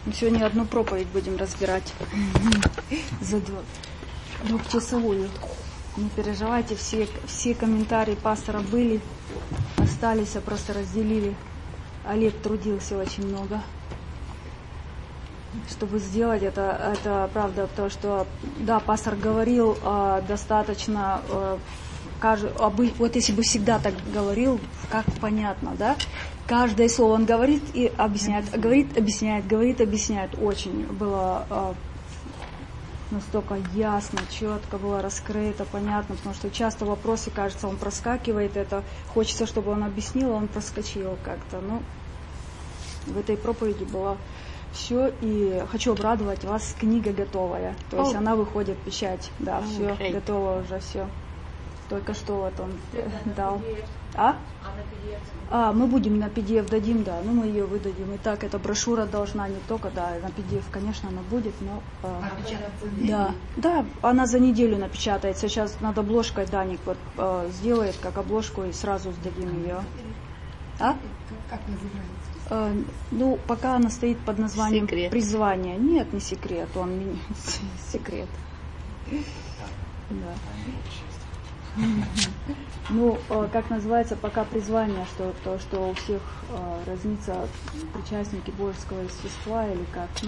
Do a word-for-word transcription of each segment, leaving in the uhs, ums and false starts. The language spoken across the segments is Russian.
Сегодня одну проповедь будем разбирать за двухчасовую. Не переживайте, все, все комментарии пастора были, остались, а просто разделили. Олег трудился очень много, чтобы сделать это. Это правда, потому что, да, пастор говорил э, достаточно, э, кажд... вот если бы всегда так говорил, как понятно, да? Каждое слово он говорит и объясняет, говорит, объясняет, говорит, объясняет. Очень было э, настолько ясно, четко было раскрыто, понятно, потому что часто в вопросе, кажется, он проскакивает, это хочется, чтобы он объяснил, а он проскочил как-то. Ну, в этой проповеди было все, и хочу обрадовать вас, книга готовая, то есть oh. она выходит в печать, да, oh, все, okay. готово уже, все. Только что вот он дал. А? А, мы будем на пи ди эф дадим, да, ну мы ее выдадим. И так, эта брошюра должна не только, да, на пи ди эф, конечно, она будет, но... А, да, да, она за неделю напечатается. Сейчас над обложкой Даник вот а, сделает, как обложку, и сразу сдадим ее. А? Как называется? А, ну, пока она стоит под названием секрет. «Призвание». Нет, не секрет, он секрет. Да. Ну, как называется, пока призвание, что то, что у всех э, разнится причастники божеского естества или как, ну,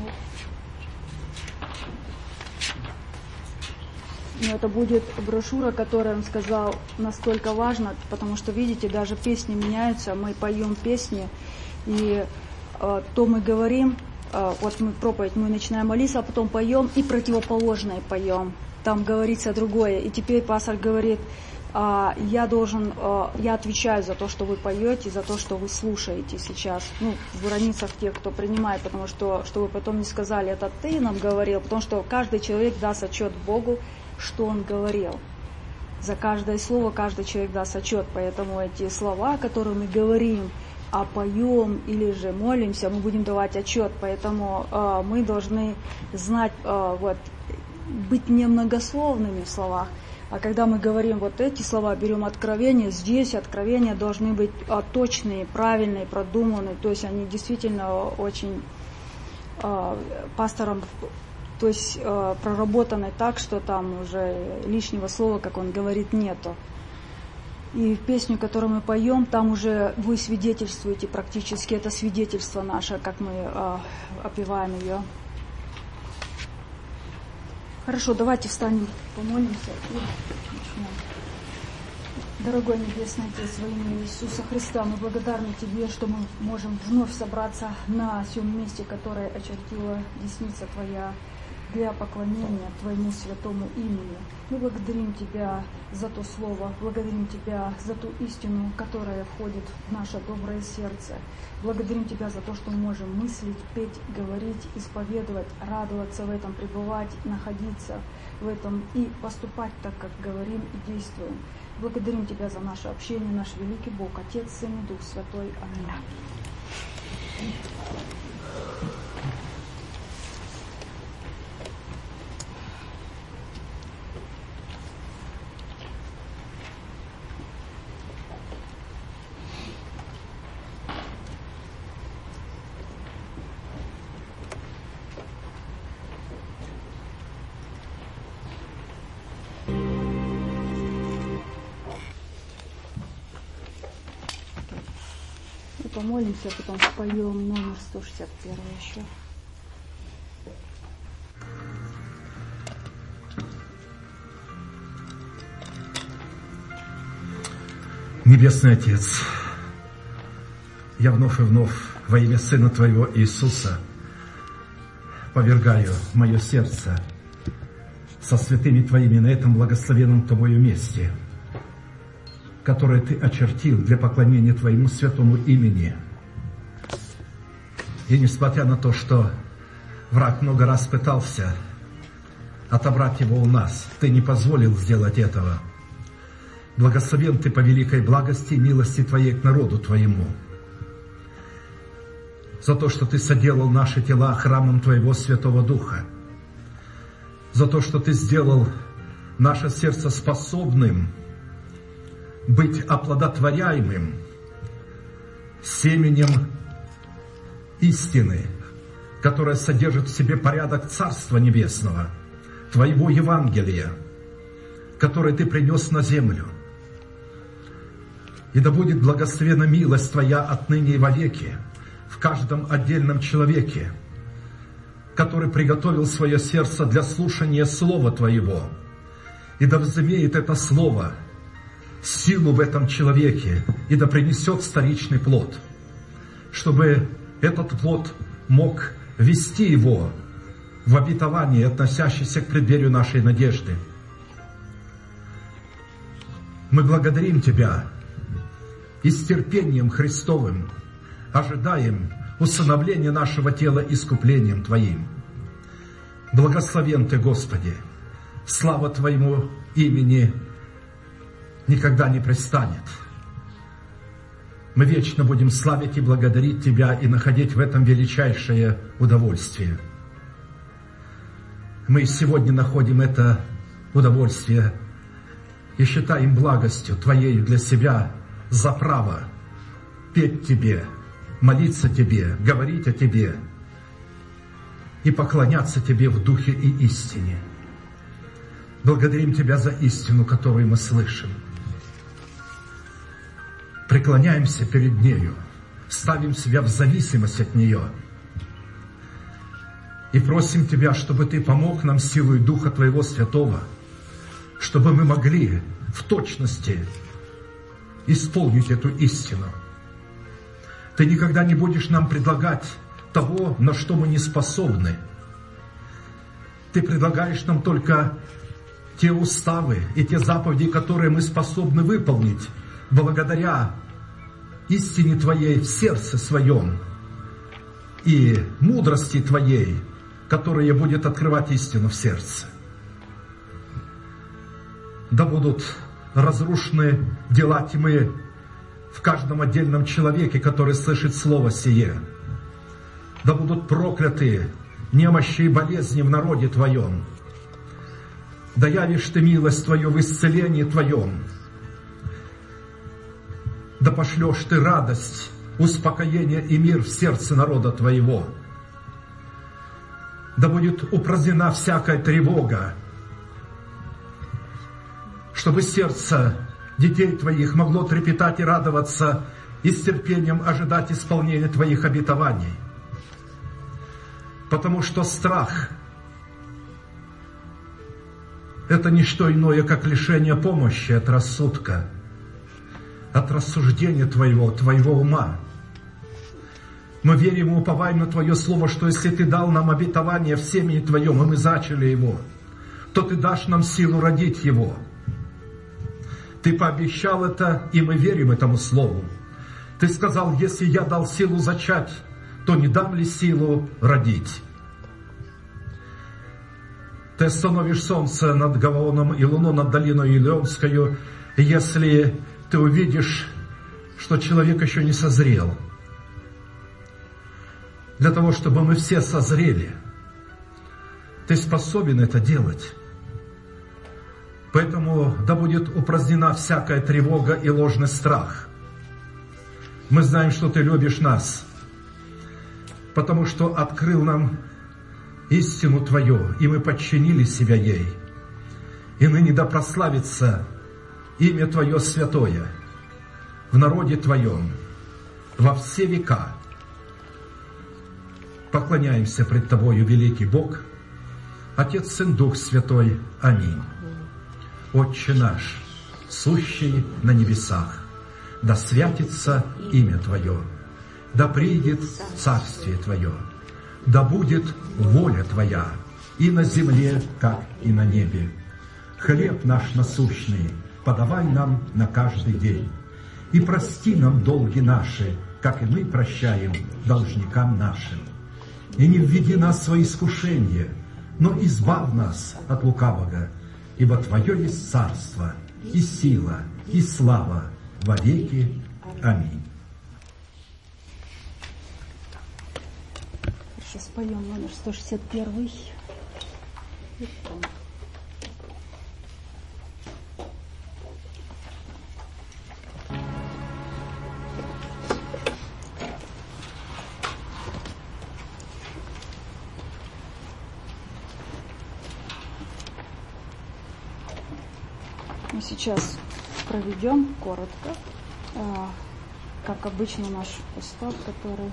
но это будет брошюра, которая, он сказал, настолько важна, потому что, видите, даже песни меняются, мы поем песни, и э, то мы говорим, э, вот мы проповедь, мы начинаем молиться, а потом поем и противоположное поем. Там говорится другое. И теперь пастор говорит, а, я должен, а, я отвечаю за то, что вы поете, за то, что вы слушаете сейчас. Ну, в границах тех, кто принимает, потому что, чтобы потом не сказали, это ты нам говорил, потому что каждый человек даст отчет Богу, что он говорил. За каждое слово каждый человек даст отчет, поэтому эти слова, которые мы говорим, а поем или же молимся, мы будем давать отчет, поэтому а, мы должны знать, а, вот, быть немногословными в словах. А когда мы говорим вот эти слова, берем откровения, здесь откровения должны быть а, точные, правильные, продуманные. То есть они действительно очень а, пастором, то есть а, проработаны так, что там уже лишнего слова, как он говорит, нету. И песню, которую мы поем, там уже вы свидетельствуете практически, это свидетельство наше, как мы а, опеваем ее. Хорошо, давайте встанем, помолимся и начнем. Дорогой Небесный Отец, во имя Иисуса Христа, мы благодарны Тебе, что мы можем вновь собраться на сём месте, которое очертила десница Твоя, для поклонения Твоему святому имени. Мы благодарим Тебя за то Слово, благодарим Тебя за ту истину, которая входит в наше доброе сердце. Благодарим Тебя за то, что мы можем мыслить, петь, говорить, исповедовать, радоваться в этом, пребывать, находиться в этом и поступать так, как говорим и действуем. Благодарим Тебя за наше общение, наш великий Бог, Отец, Сын и Дух Святой. Аминь. Помолимся, потом споем номер сто шестьдесят один еще. Небесный Отец, я вновь и вновь во имя Сына Твоего Иисуса повергаю мое сердце со святыми Твоими на этом благословенном Тобою месте, которое Ты очертил для поклонения Твоему святому имени. И несмотря на то, что враг много раз пытался отобрать его у нас, Ты не позволил сделать этого. Благословен Ты по великой благости и милости Твоей к народу Твоему. За то, что Ты соделал наши тела храмом Твоего Святого Духа. За то, что Ты сделал наше сердце способным быть оплодотворяемым семенем истины, которая содержит в себе порядок Царства Небесного, Твоего Евангелия, которое Ты принес на землю. И да будет благословена милость Твоя отныне и вовеки в каждом отдельном человеке, который приготовил свое сердце для слушания Слова Твоего. И да возымеет это Слово силу в этом человеке, и да принесет вторичный плод, чтобы этот плод мог вести его в обетование, относящееся к преддверию нашей надежды. Мы благодарим Тебя и с терпением Христовым ожидаем усыновления нашего тела искуплением Твоим. Благословен Ты, Господи, слава Твоему имени никогда не престанет. Мы вечно будем славить и благодарить Тебя и находить в этом величайшее удовольствие. Мы сегодня находим это удовольствие и считаем благостью Твоей для себя за право петь Тебе, молиться Тебе, говорить о Тебе и поклоняться Тебе в духе и истине. Благодарим Тебя за истину, которую мы слышим. Преклоняемся перед нею, ставим себя в зависимость от нее и просим Тебя, чтобы Ты помог нам силой Духа Твоего Святого, чтобы мы могли в точности исполнить эту истину. Ты никогда не будешь нам предлагать того, на что мы не способны. Ты предлагаешь нам только те уставы и те заповеди, которые мы способны выполнить благодаря истине Твоей в сердце своем и мудрости Твоей, которая будет открывать истину в сердце. Да будут разрушены дела тьмы в каждом отдельном человеке, который слышит слово сие. Да будут прокляты немощи и болезни в народе Твоем. Да явишь Ты милость Твою в исцелении Твоем. Да пошлешь Ты радость, успокоение и мир в сердце народа Твоего. Да будет упразднена всякая тревога, чтобы сердце детей Твоих могло трепетать и радоваться и с терпением ожидать исполнения Твоих обетований. Потому что страх – это не что иное, как лишение помощи от рассудка, от рассуждения Твоего, Твоего ума. Мы верим и уповаем на Твое Слово, что если Ты дал нам обетование в семени Твоем, и мы зачали его, то Ты дашь нам силу родить его. Ты пообещал это, и мы верим этому Слову. Ты сказал, если я дал силу зачать, то не дам ли силу родить? Ты остановишь солнце над Гаваоном и луну над долиной Илионскою, если ты увидишь, что человек еще не созрел. Для того, чтобы мы все созрели, Ты способен это делать. Поэтому да будет упразднена всякая тревога и ложный страх. Мы знаем, что Ты любишь нас, потому что открыл нам истину Твою, и мы подчинили себя ей. И ныне да прославится имя Твое святое в народе Твоем во все века. Поклоняемся пред Тобою, великий Бог, Отец, Сын, Дух Святой. Аминь. Отче наш, сущий на небесах, да святится имя Твое, да придет царствие Твое, да будет воля Твоя и на земле, как и на небе. Хлеб наш насущный подавай нам на каждый день, и прости нам долги наши, как и мы прощаем должникам нашим. И не введи нас во искушение, но избавь нас от лукавого, ибо Твое есть царство, и сила, и слава во веки. Аминь. Сейчас споем номер сто шестьдесят один. Мы сейчас проведем коротко, как обычно, наш устав, который...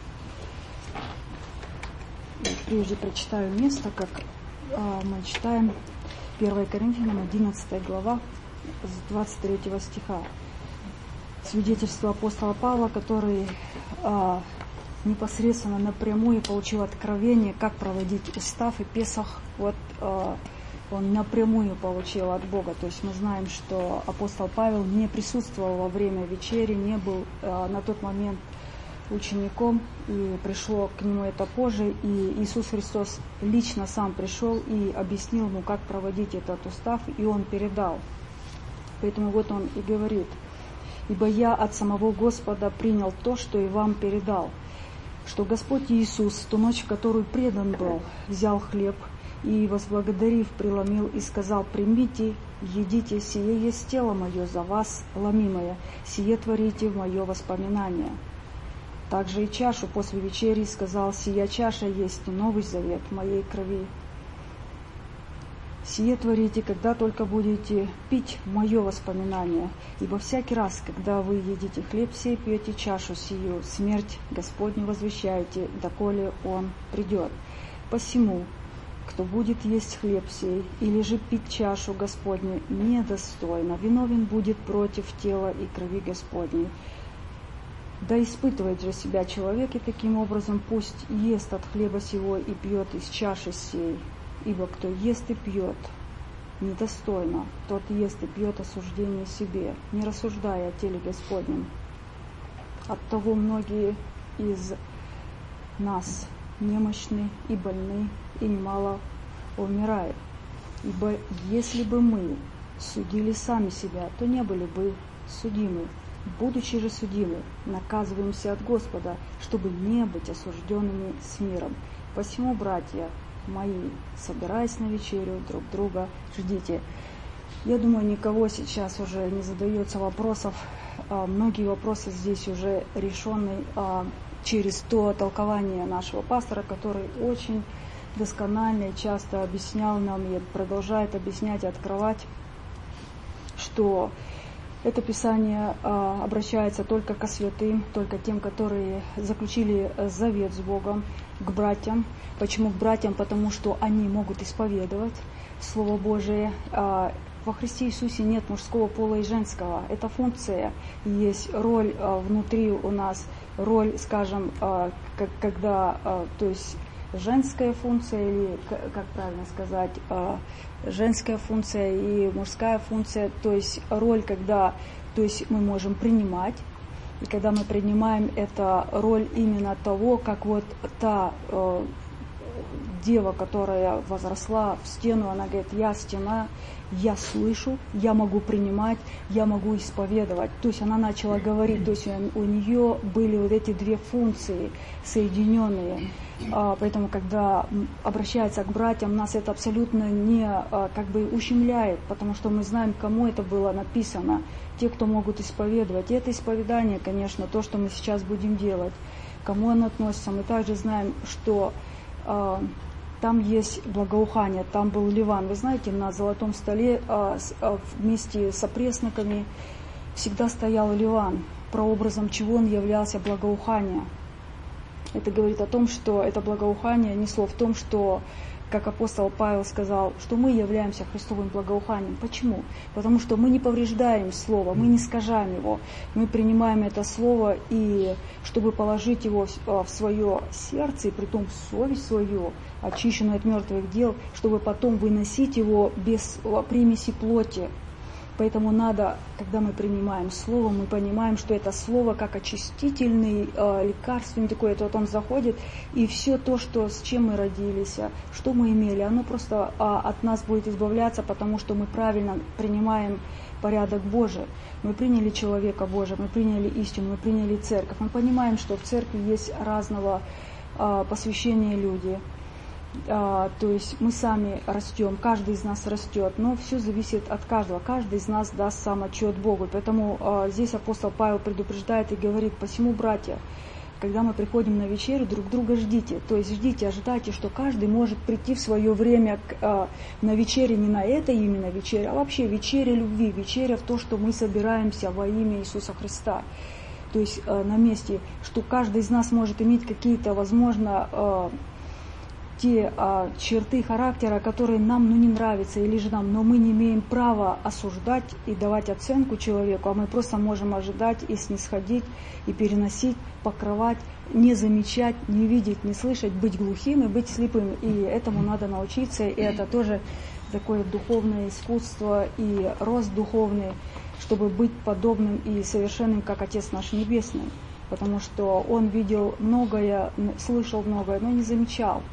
Прежде прочитаю место, как мы читаем первое Коринфянам, одиннадцатая глава, с двадцать третьего стиха. Свидетельство апостола Павла, который а, непосредственно напрямую получил откровение, как проводить устав и Песах. Вот а, он напрямую получил от Бога. То есть мы знаем, что апостол Павел не присутствовал во время вечери, не был а, на тот момент учеником, и пришло к нему это позже, и Иисус Христос лично сам пришел и объяснил ему, как проводить этот устав, и он передал. Поэтому вот он и говорит: «Ибо я от самого Господа принял то, что и вам передал, что Господь Иисус, в ту ночь, в которую предан был, взял хлеб и, возблагодарив, преломил и сказал: примите, едите, сие есть тело мое за вас, ломимое, сие творите в мое воспоминание. Также и чашу после вечери сказал: сия чаша есть новый завет в моей крови. Сие творите, когда только будете пить в мое воспоминание, ибо всякий раз, когда вы едите хлеб сей, пьете чашу сию, смерть Господню возвещаете, доколе Он придет. Посему, кто будет есть хлеб сей, или же пить чашу Господню недостойно, виновен будет против тела и крови Господней. Да испытывает же себя человек, и таким образом пусть ест от хлеба сего и пьет из чаши сей. Ибо кто ест и пьет недостойно, тот ест и пьет осуждение себе, не рассуждая о теле Господнем. Оттого многие из нас немощны и больны, и немало умирает. Ибо если бы мы судили сами себя, то не были бы судимы. Будучи же судимы, наказываемся от Господа, чтобы не быть осужденными с миром. Посему, братья мои, собираясь на вечерю, друг друга ждите». Я думаю, никого сейчас уже не задается вопросов. Многие вопросы здесь уже решены через то толкование нашего пастора, который очень досконально и часто объяснял нам и продолжает объяснять и открывать, что это Писание а, обращается только ко святым, только тем, которые заключили завет с Богом, к братьям. Почему к братьям? Потому что они могут исповедовать Слово Божие. А, во Христе Иисусе нет мужского пола и женского. Это функция. Есть роль а, внутри у нас, роль, скажем, а, как, когда, а, то есть женская функция, или, как правильно сказать, женская функция и мужская функция, то есть роль, когда, то есть мы можем принимать, и когда мы принимаем, это роль именно того, как вот та э, дева, которая возросла в стену, она говорит: я стена, я слышу, я могу принимать, я могу исповедовать. То есть она начала говорить, то есть у нее были вот эти две функции соединенные. Поэтому, когда обращается к братьям, нас это абсолютно не как бы ущемляет, потому что мы знаем, кому это было написано, те, кто могут исповедовать. И это исповедание, конечно, то, что мы сейчас будем делать, кому оно относится. Мы также знаем, что э, там есть благоухание, там был ливан. Вы знаете, на золотом столе э, э, вместе с опресноками всегда стоял ливан, прообразом чего он являлся благоухание. Это говорит о том, что это благоухание несло в том, что, как апостол Павел сказал, что мы являемся Христовым благоуханием. Почему? Потому что мы не повреждаем Слово, мы не искажаем его. Мы принимаем это Слово, и чтобы положить его в свое сердце, и притом в совесть свою, очищенную от мертвых дел, чтобы потом выносить его без примеси плоти. Поэтому надо, когда мы принимаем Слово, мы понимаем, что это Слово как очистительный, э, лекарственный такой, это вот он заходит, и все то, что, с чем мы родились, что мы имели, оно просто э, от нас будет избавляться, потому что мы правильно принимаем порядок Божий. Мы приняли человека Божия, мы приняли истину, мы приняли церковь. Мы понимаем, что в церкви есть разного э, посвящения люди. А, то есть мы сами растем, каждый из нас растет, но все зависит от каждого, каждый из нас даст сам отчет Богу. Поэтому а, здесь апостол Павел предупреждает и говорит: посему, братья, когда мы приходим на вечерю, друг друга ждите. То есть ждите, ожидайте, что каждый может прийти в свое время к, а, на вечере, не на это именно вечере, а вообще вечеря любви, вечеря в то, что мы собираемся во имя Иисуса Христа. То есть а, на месте, что каждый из нас может иметь какие-то, возможно, а, те а, черты характера, которые нам ну, не нравятся, или же нам, но мы не имеем права осуждать и давать оценку человеку, а мы просто можем ожидать и снисходить, и переносить, покрывать, не замечать, не видеть, не слышать, быть глухим и быть слепым. И этому надо научиться, и это тоже такое духовное искусство и рост духовный, чтобы быть подобным и совершенным, как Отец наш Небесный. Потому что Он видел многое, слышал многое, но не замечал.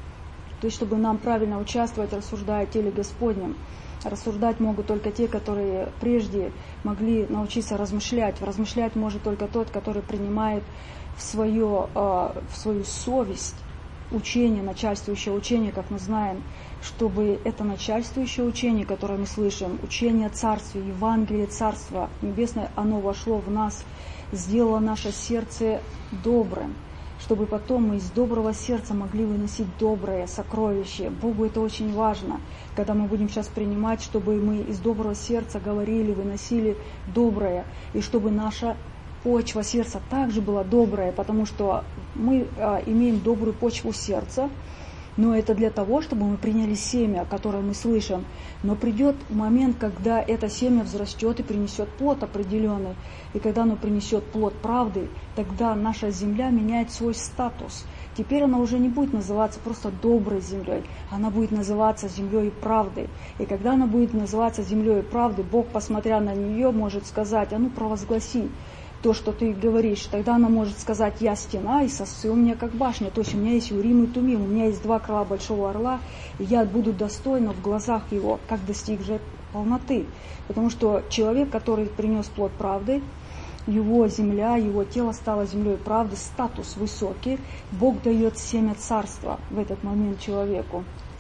То есть, чтобы нам правильно участвовать, рассуждая о теле Господнем. Рассуждать могут только те, которые прежде могли научиться размышлять. Размышлять может только тот, который принимает в, свое, в свою совесть учение, начальствующее учение, как мы знаем, чтобы это начальствующее учение, которое мы слышим, учение Царства, Евангелие Царства Небесное, оно вошло в нас, сделало наше сердце добрым, чтобы потом мы из доброго сердца могли выносить доброе сокровище. Богу это очень важно, когда мы будем сейчас принимать, чтобы мы из доброго сердца говорили, выносили доброе, и чтобы наша почва сердца также была добрая, потому что мы а, имеем добрую почву сердца, но это для того, чтобы мы приняли семя, которое мы слышим. Но придет момент, когда это семя взрастет и принесет плод определенный. И когда оно принесет плод правды, тогда наша земля меняет свой статус. Теперь она уже не будет называться просто доброй землей, она будет называться землей правды. И когда она будет называться землей правды, Бог, посмотря на нее, может сказать: а ну провозгласи то, что ты говоришь. Тогда она может сказать: я стена, и сосцы у меня как башня. То есть у меня есть Урим и Тумим, у меня есть два крыла большого орла, и я буду достойна в глазах его, как достиг же полноты. Потому что человек, который принес плод правды, его земля, его тело стало землей правды, статус высокий. Бог дает семя царства в этот момент человеку.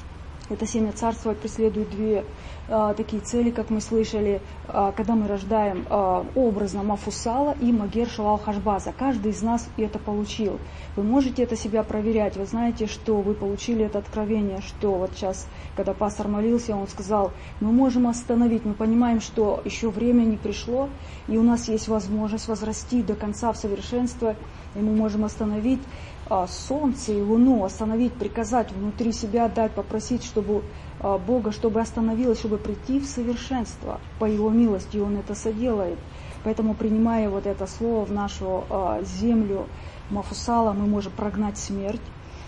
Это семя царства преследует две а, такие цели, как мы слышали, а, когда мы рождаем а, образно Мафусала и Магер Шалал Хашбаза. Каждый из нас это получил. Вы можете это себя проверять. Вы знаете, что вы получили это откровение, что вот сейчас, когда пастор молился, он сказал: мы можем остановить, мы понимаем, что еще время не пришло, и у нас есть возможность возрасти до конца в совершенство, и мы можем остановить солнце и луну, остановить, приказать внутри себя, дать, попросить, чтобы Бога, чтобы остановилось, чтобы прийти в совершенство по Его милости, и Он это соделает. Поэтому, принимая вот это слово в нашу землю Мафусала, мы можем прогнать смерть.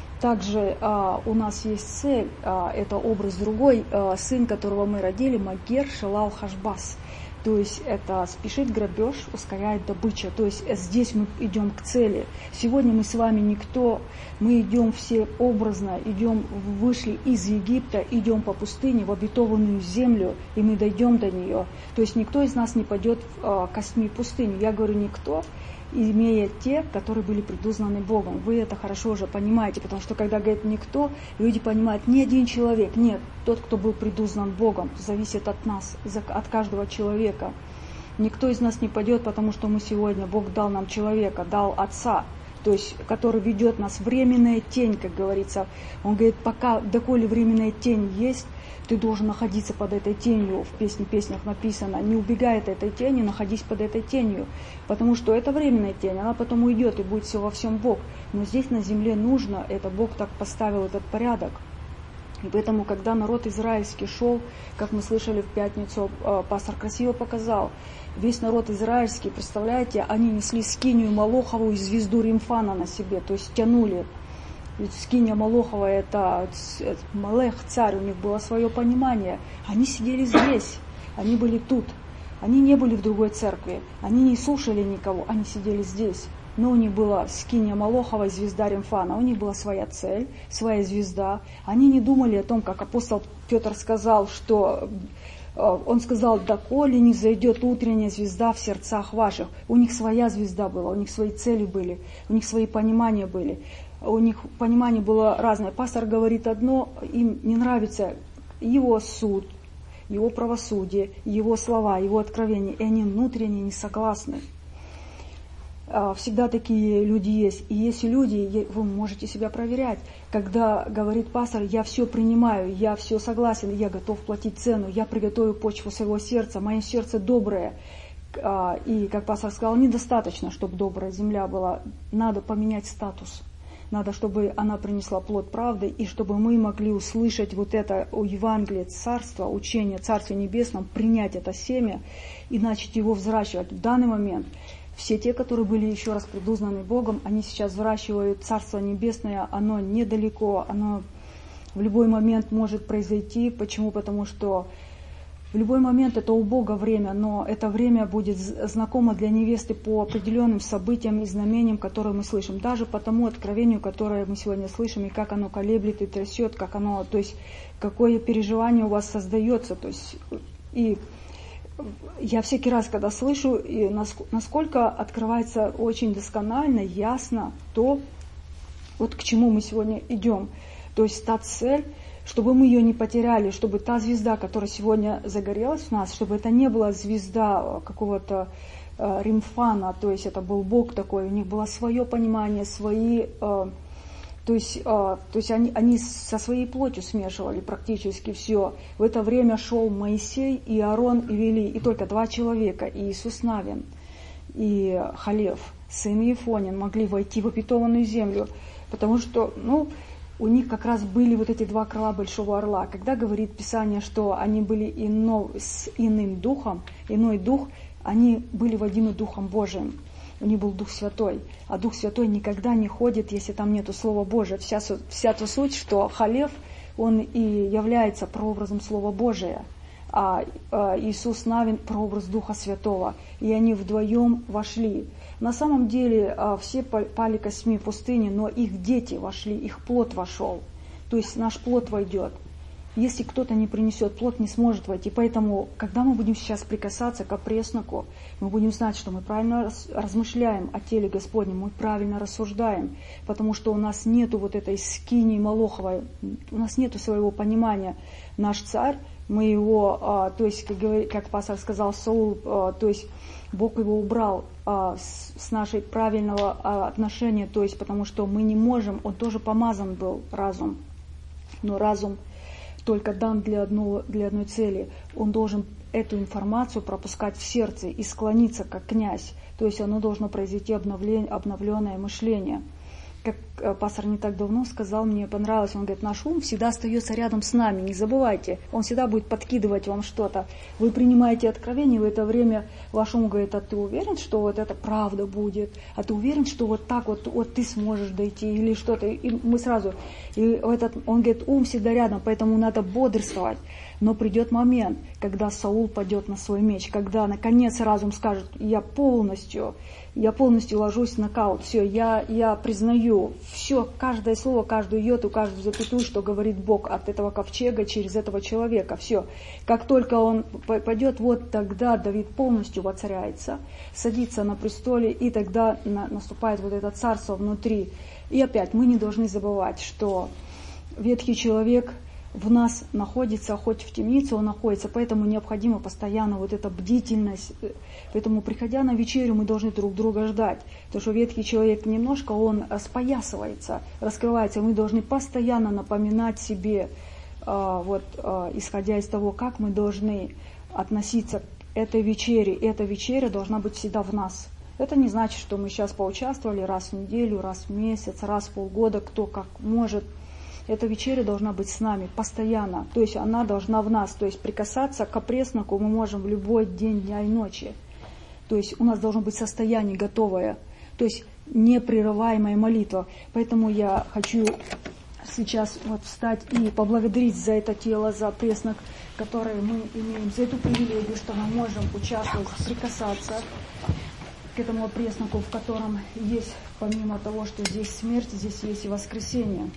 Также у нас есть цель, это образ другой, сын, которого мы родили, Магер Шалал Хашбаз. То есть это спешит грабеж, ускоряет добыча. То есть здесь мы идем к цели. Сегодня мы с вами никто, мы идем все образно, идем, вышли из Египта, идем по пустыне в обетованную землю, и мы дойдем до нее. То есть никто из нас не пойдет в косми пустыню. Я говорю никто, имея те, которые были предузнаны Богом. Вы это хорошо уже понимаете, потому что когда говорят никто, люди понимают не один человек, нет, тот, кто был предузнан Богом, зависит от нас, от каждого человека. Никто из нас не пойдет, потому что мы сегодня, Бог дал нам человека, дал Отца, то есть, который ведет нас, временная тень, как говорится. Он говорит, пока, доколе временная тень есть, ты должен находиться под этой тенью. В песне, песнях написано: не убегай от этой тени, находись под этой тенью. Потому что это временная тень, она потом уйдет, и будет все во всем Бог. Но здесь на земле нужно, это Бог так поставил этот порядок. И поэтому, когда народ израильский шел, как мы слышали в пятницу, пастор красиво показал, весь народ израильский, представляете, они несли скинию Молохову и звезду Римфана на себе, то есть тянули. Ведь скиния Молохова — это Малех, царь, у них было свое понимание. Они сидели здесь, они были тут, они не были в другой церкви, они не слушали никого, они сидели здесь. Но у них была скиния Молохова и звезда Римфана, у них была своя цель, своя звезда. Они не думали о том, как апостол Петр сказал, что... Он сказал: доколе не зайдет утренняя звезда в сердцах ваших. У них своя звезда была, у них свои цели были, у них свои понимания были. У них понимание было разное. Пастор говорит одно, им не нравится его суд, его правосудие, его слова, его откровения, и они внутренне не согласны. Всегда такие люди есть. И если люди, вы можете себя проверять, когда говорит пастор, я все принимаю, я все согласен, я готов платить цену, я приготовлю почву своего сердца, мое сердце доброе. И, как пастор сказал, недостаточно, чтобы добрая земля была, надо поменять статус. Надо, чтобы она принесла плод правды, и чтобы мы могли услышать вот это о Евангелии Царства, учение Царстве Небесном, принять это семя и начать его взращивать. В данный момент все те, которые были еще раз предузнаны Богом, они сейчас взращивают Царство Небесное, оно недалеко, оно в любой момент может произойти. Почему? Потому что в любой момент это у Бога время, но это время будет знакомо для невесты по определенным событиям и знамениям, которые мы слышим. Даже по тому откровению, которое мы сегодня слышим, и как оно колеблет и трясет, как оно, то есть какое переживание у вас создается. То есть, и я всякий раз, когда слышу, и насколько открывается очень досконально, ясно то, вот к чему мы сегодня идем. То есть та цель, чтобы мы ее не потеряли, чтобы та звезда, которая сегодня загорелась в нас, чтобы это не была звезда какого-то э, римфана, то есть это был Бог такой, у них было свое понимание, свои, э, то есть, э, то есть они, они со своей плотью смешивали практически все. В это время шел Моисей, и Аарон, и Вели, и только два человека, и Иисус Навин, и Халев, сын Ефонин, могли войти в обетованную землю, потому что, ну, у них как раз были вот эти два крыла Большого Орла. Когда говорит Писание, что они были ино, с иным духом, иной дух, они были водимы Духом Божиим. У них был Дух Святой. А Дух Святой никогда не ходит, если там нету Слова Божия. Вся, вся та суть, что Халев, он и является прообразом Слова Божия, а Иисус Навин прообраз Духа Святого. И они вдвоем вошли. На самом деле все пали косьми в пустыне, но их дети вошли, их плод вошел. То есть наш плод войдет. Если кто-то не принесет, плод не сможет войти. Поэтому, когда мы будем сейчас прикасаться к опресноку, мы будем знать, что мы правильно размышляем о теле Господнем, мы правильно рассуждаем, потому что у нас нету вот этой скинии Молоховой, у нас нету своего понимания. Наш царь, мы его, то есть, как, как пастор сказал, Саул, то есть Бог его убрал с нашей правильного отношения, то есть потому что мы не можем, он тоже помазан был, разум, но разум только дан для, одного, для одной цели. Он должен эту информацию пропускать в сердце и склониться как князь. То есть оно должно произойти обновление, обновленное мышление. Как пастор не так давно сказал, мне понравилось, он говорит, наш ум всегда остается рядом с нами, не забывайте, он всегда будет подкидывать вам что-то. Вы принимаете откровение, в это время ваш ум говорит, а ты уверен, что вот это правда будет? А ты уверен, что вот так вот, вот ты сможешь дойти или что-то? И мы сразу, и этот, он говорит, ум всегда рядом, поэтому надо бодрствовать. Но придет момент, когда Саул падет на свой меч, когда наконец разум скажет, я полностью, я полностью ложусь в нокаут, все, я, я признаю все, каждое слово, каждую йоту, каждую запятую, что говорит Бог от этого ковчега через этого человека, все. Как только он пойдет, вот тогда Давид полностью воцаряется, садится на престоле, и тогда на, наступает вот это царство внутри. И опять, мы не должны забывать, что ветхий человек в нас находится, хоть в темнице он находится, поэтому необходима постоянно вот эта бдительность. Поэтому, приходя на вечерю, мы должны друг друга ждать. Потому что ветхий человек немножко, он споясывается, раскрывается. Мы должны постоянно напоминать себе, вот, исходя из того, как мы должны относиться к этой вечере. Эта вечеря должна быть всегда в нас. Это не значит, что мы сейчас поучаствовали раз в неделю, раз в месяц, раз в полгода, кто как может. Эта вечеря должна быть с нами постоянно, то есть она должна в нас, то есть прикасаться к опресноку мы можем в любой день, дня и ночи. То есть у нас должно быть состояние готовое, то есть непрерываемая молитва. Поэтому я хочу сейчас вот встать и поблагодарить за это тело, за опреснок, который мы имеем, за эту привилегию, что мы можем участвовать, прикасаться к этому опресноку, в котором есть, помимо того, что здесь смерть, здесь есть и воскресение.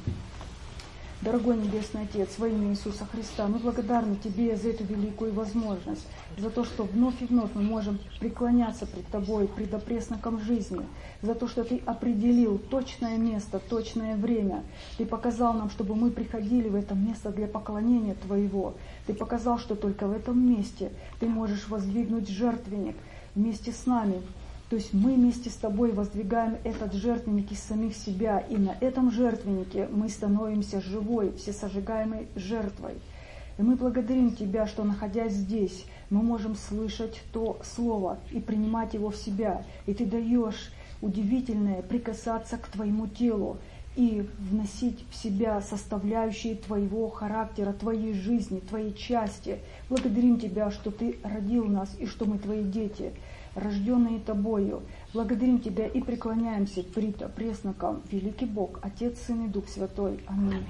Дорогой Небесный Отец, во имя Иисуса Христа, мы благодарны Тебе за эту великую возможность, за то, что вновь и вновь мы можем преклоняться пред Тобой, пред опресноком жизни, за то, что Ты определил точное место, точное время. Ты показал нам, чтобы мы приходили в это место для поклонения Твоего. Ты показал, что только в этом месте Ты можешь воздвигнуть жертвенник вместе с нами. То есть мы вместе с тобой воздвигаем этот жертвенник из самих себя, и на этом жертвеннике мы становимся живой, всесожигаемой жертвой. И мы благодарим Тебя, что, находясь здесь, мы можем слышать то Слово и принимать его в себя. И Ты даешь удивительное прикасаться к Твоему телу и вносить в себя составляющие Твоего характера, Твоей жизни, Твоей части. Благодарим Тебя, что Ты родил нас и что мы Твои дети, рожденные Тобою. Благодарим Тебя и преклоняемся пред преснокам, великий Бог, Отец, Сын и Дух Святой. Аминь.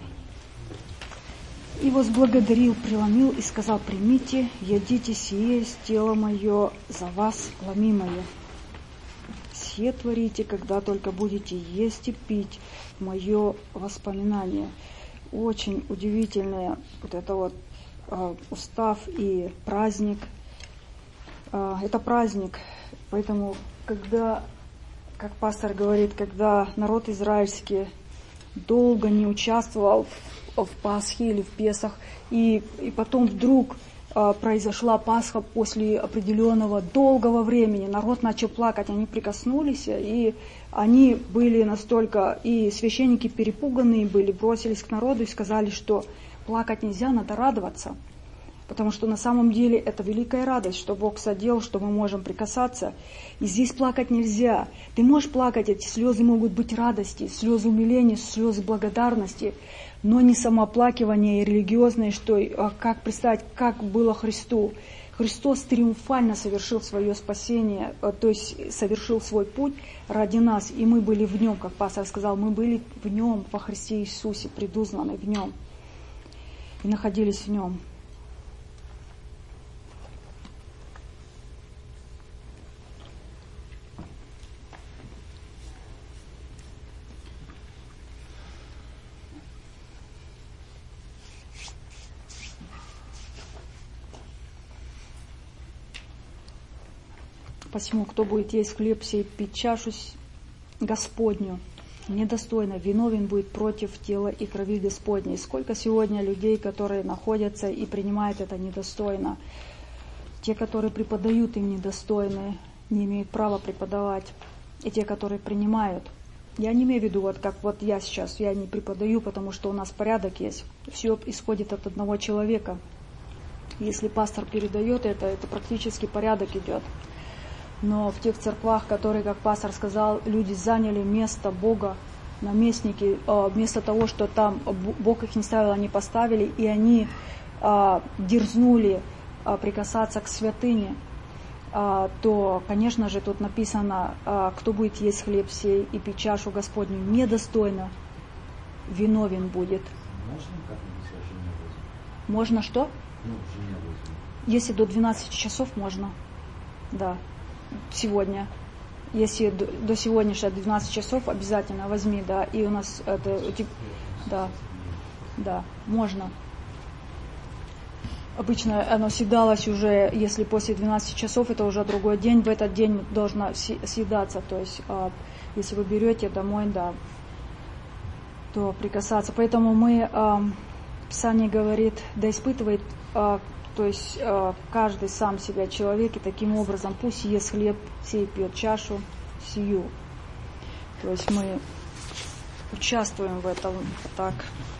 И возблагодарил, преломил и сказал: примите, едите, сие есть тело мое, за вас ломимое. Сие творите, когда только будете есть и пить в мое воспоминание. Очень удивительное вот это вот э, устав и праздник. Э, это праздник, поэтому, когда, как пастор говорит, когда народ израильский долго не участвовал в, в Пасхе или в Песах, и, и потом вдруг э, произошла Пасха после определенного долгого времени, народ начал плакать, они прикоснулись, и они были настолько, и священники перепуганные были, бросились к народу и сказали, что плакать нельзя, надо радоваться. Потому что на самом деле это великая радость, что Бог содел, что мы можем прикасаться. И здесь плакать нельзя. Ты можешь плакать, эти слезы могут быть радости, слезы умиления, слезы благодарности, но не самооплакивание и религиозное, что как представить, как было Христу. Христос триумфально совершил свое спасение, то есть совершил свой путь ради нас, и мы были в Нем, как пастор сказал, мы были в Нем, во Христе Иисусе, предузнаны в Нем и находились в Нем. Посему, кто будет есть хлеб сей, пить чашу Господню, недостойно, виновен будет против тела и крови Господней. Сколько сегодня людей, которые находятся и принимают это недостойно. Те, которые преподают, им недостойны, не имеют права преподавать. И те, которые принимают. Я не имею в виду, вот как вот я сейчас, я не преподаю, потому что у нас порядок есть. Все исходит от одного человека. Если пастор передает это, это практически порядок идет. Но в тех церквах, которые, как пастор сказал, люди заняли место Бога, наместники, вместо того, что там Бог их не ставил, они поставили, и они дерзнули прикасаться к святыне, то, конечно же, тут написано, кто будет есть хлеб сей и пить чашу Господню недостойно, виновен будет. Можно как-нибудь жене возьмем? Можно что? Ну, жене возьмем. Если до двенадцати часов можно, да. Сегодня. Если до, до сегодняшнего двенадцати часов обязательно возьми, да, и у нас это, да, да, можно. Обычно оно съедалось уже, если после двенадцати часов, это уже другой день, в этот день должно съедаться, то есть, если вы берете домой, да, то прикасаться. Поэтому мы, Писание говорит, да испытывает, то есть э, каждый сам себя человек, и таким образом пусть ест хлеб, сей пьет чашу сию. То есть мы участвуем в этом так.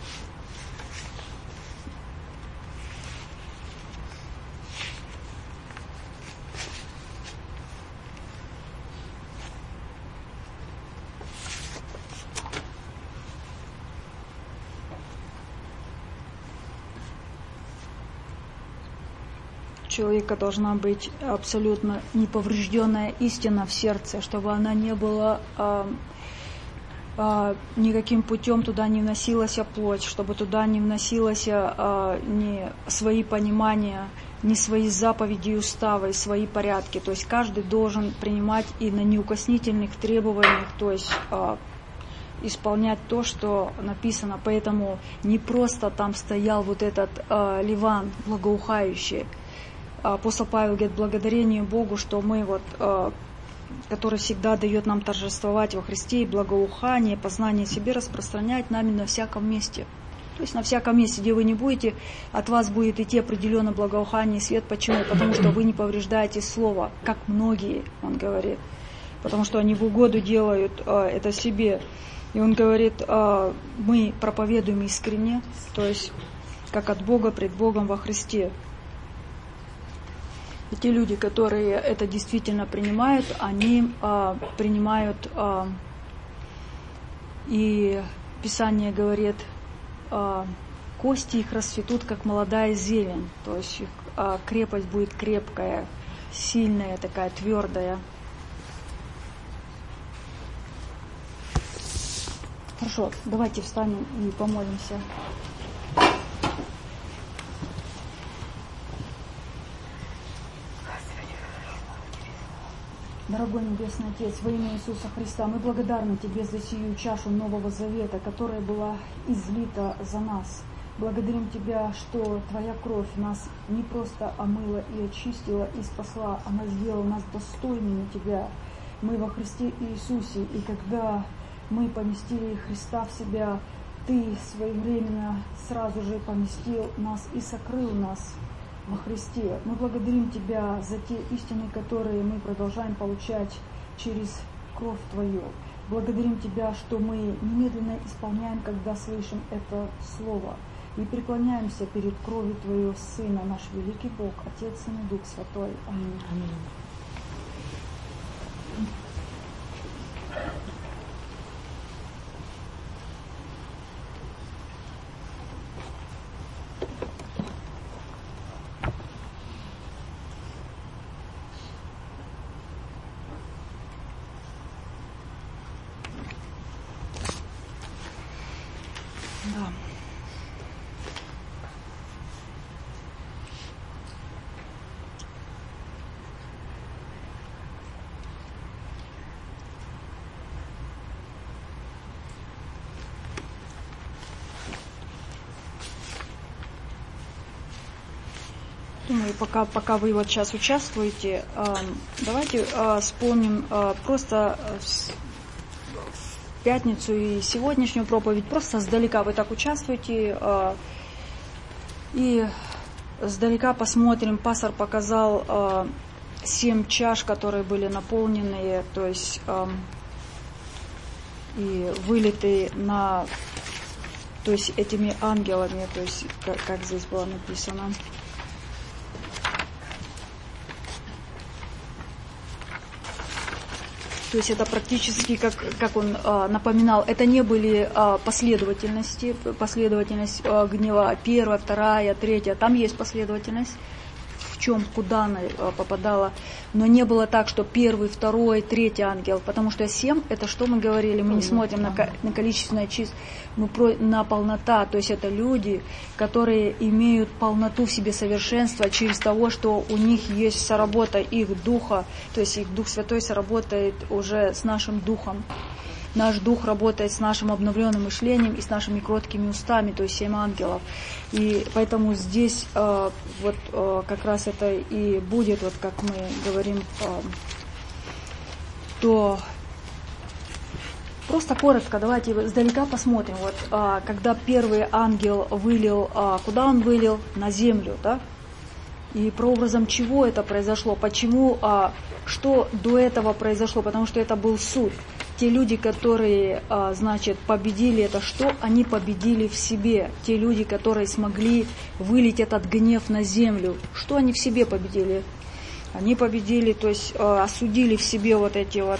У человека должна быть абсолютно неповрежденная истина в сердце, чтобы она не была а, а, никаким путем туда не вносилась плоть, чтобы туда не вносилось а, ни свои понимания, ни свои заповеди и уставы, свои порядки. То есть каждый должен принимать и на неукоснительных требованиях, то есть а, исполнять то, что написано. Поэтому не просто там стоял вот этот а, ливан благоухающий. Апостол Павел говорит, благодарение Богу, что мы, вот, э, который всегда дает нам торжествовать во Христе и благоухание, познание себе распространять нами на всяком месте. То есть на всяком месте, где вы не будете, от вас будет идти определенное благоухание и свет. Почему? Потому что вы не повреждаете слово, как многие, он говорит. потому что они в угоду делают а, это себе. И он говорит, а, мы проповедуем искренне, то есть как от Бога, пред Богом во Христе. И те люди, которые это действительно принимают, они а, принимают, а, и Писание говорит, а, кости их расцветут, как молодая зелень, то есть их а, крепость будет крепкая, сильная, такая твердая. Хорошо, давайте встанем и помолимся. Дорогой Небесный Отец, во имя Иисуса Христа, мы благодарны Тебе за сию чашу Нового Завета, которая была излита за нас. Благодарим Тебя, что Твоя кровь нас не просто омыла и очистила и спасла, она сделала нас достойными Тебя. Мы во Христе Иисусе, и когда мы поместили Христа в себя, Ты своевременно сразу же поместил нас и сокрыл нас во Христе. Мы благодарим Тебя за те истины, которые мы продолжаем получать через кровь Твою. Благодарим Тебя, что мы немедленно исполняем, когда слышим это Слово. И преклоняемся перед кровью Твоего Сына, наш великий Бог, Отец, Сын и Дух Святой. Аминь. Аминь. Да. Думаю, пока, пока вы вот сейчас участвуете, э, давайте э, вспомним э, просто э, в пятницу и сегодняшнюю проповедь, просто сдалека вы так участвуете, э, и сдалека посмотрим. Пастор показал э, семь чаш, которые были наполнены, то есть э, и вылиты на, то есть этими ангелами, то есть как, как здесь было написано. То есть это практически, как, как он э, напоминал, это не были э, последовательности, последовательность э, гнева первая, вторая, третья, там есть последовательность, в чем, куда она э, попадала, но не было так, что первый, второй, третий ангел, потому что семь, это что мы говорили, мы не смотрим на, на количественное число, мы про, на полнота, то есть это люди, которые имеют полноту в себе совершенства через того, что у них есть соработа их духа, то есть их Дух Святой соработает уже с нашим духом. Наш дух работает с нашим обновленным мышлением и с нашими кроткими устами, то есть семь ангелов. И поэтому здесь э, вот э, как раз это и будет, вот как мы говорим, э, то просто коротко, давайте сдалека посмотрим. Вот э, когда первый ангел вылил, э, куда он вылил? На землю, да? И прообразом чего это произошло? Почему, э, что до этого произошло? Потому что это был суд. Те люди, которые, значит, победили это, что они победили в себе? Те люди, которые смогли вылить этот гнев на землю, что они в себе победили? Они победили, то есть осудили в себе вот эти вот,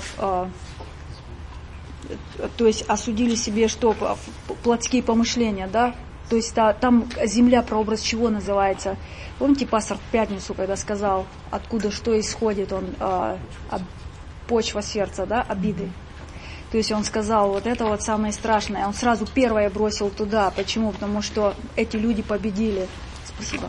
то есть осудили себе что? Плотские помышления, да? То есть там земля, прообраз чего называется? Помните, пастор в пятницу, когда сказал, откуда что исходит, он, почва сердца, да, обиды. То есть он сказал, вот это вот самое страшное. Он сразу первое бросил туда. Почему? Потому что эти люди победили. Спасибо.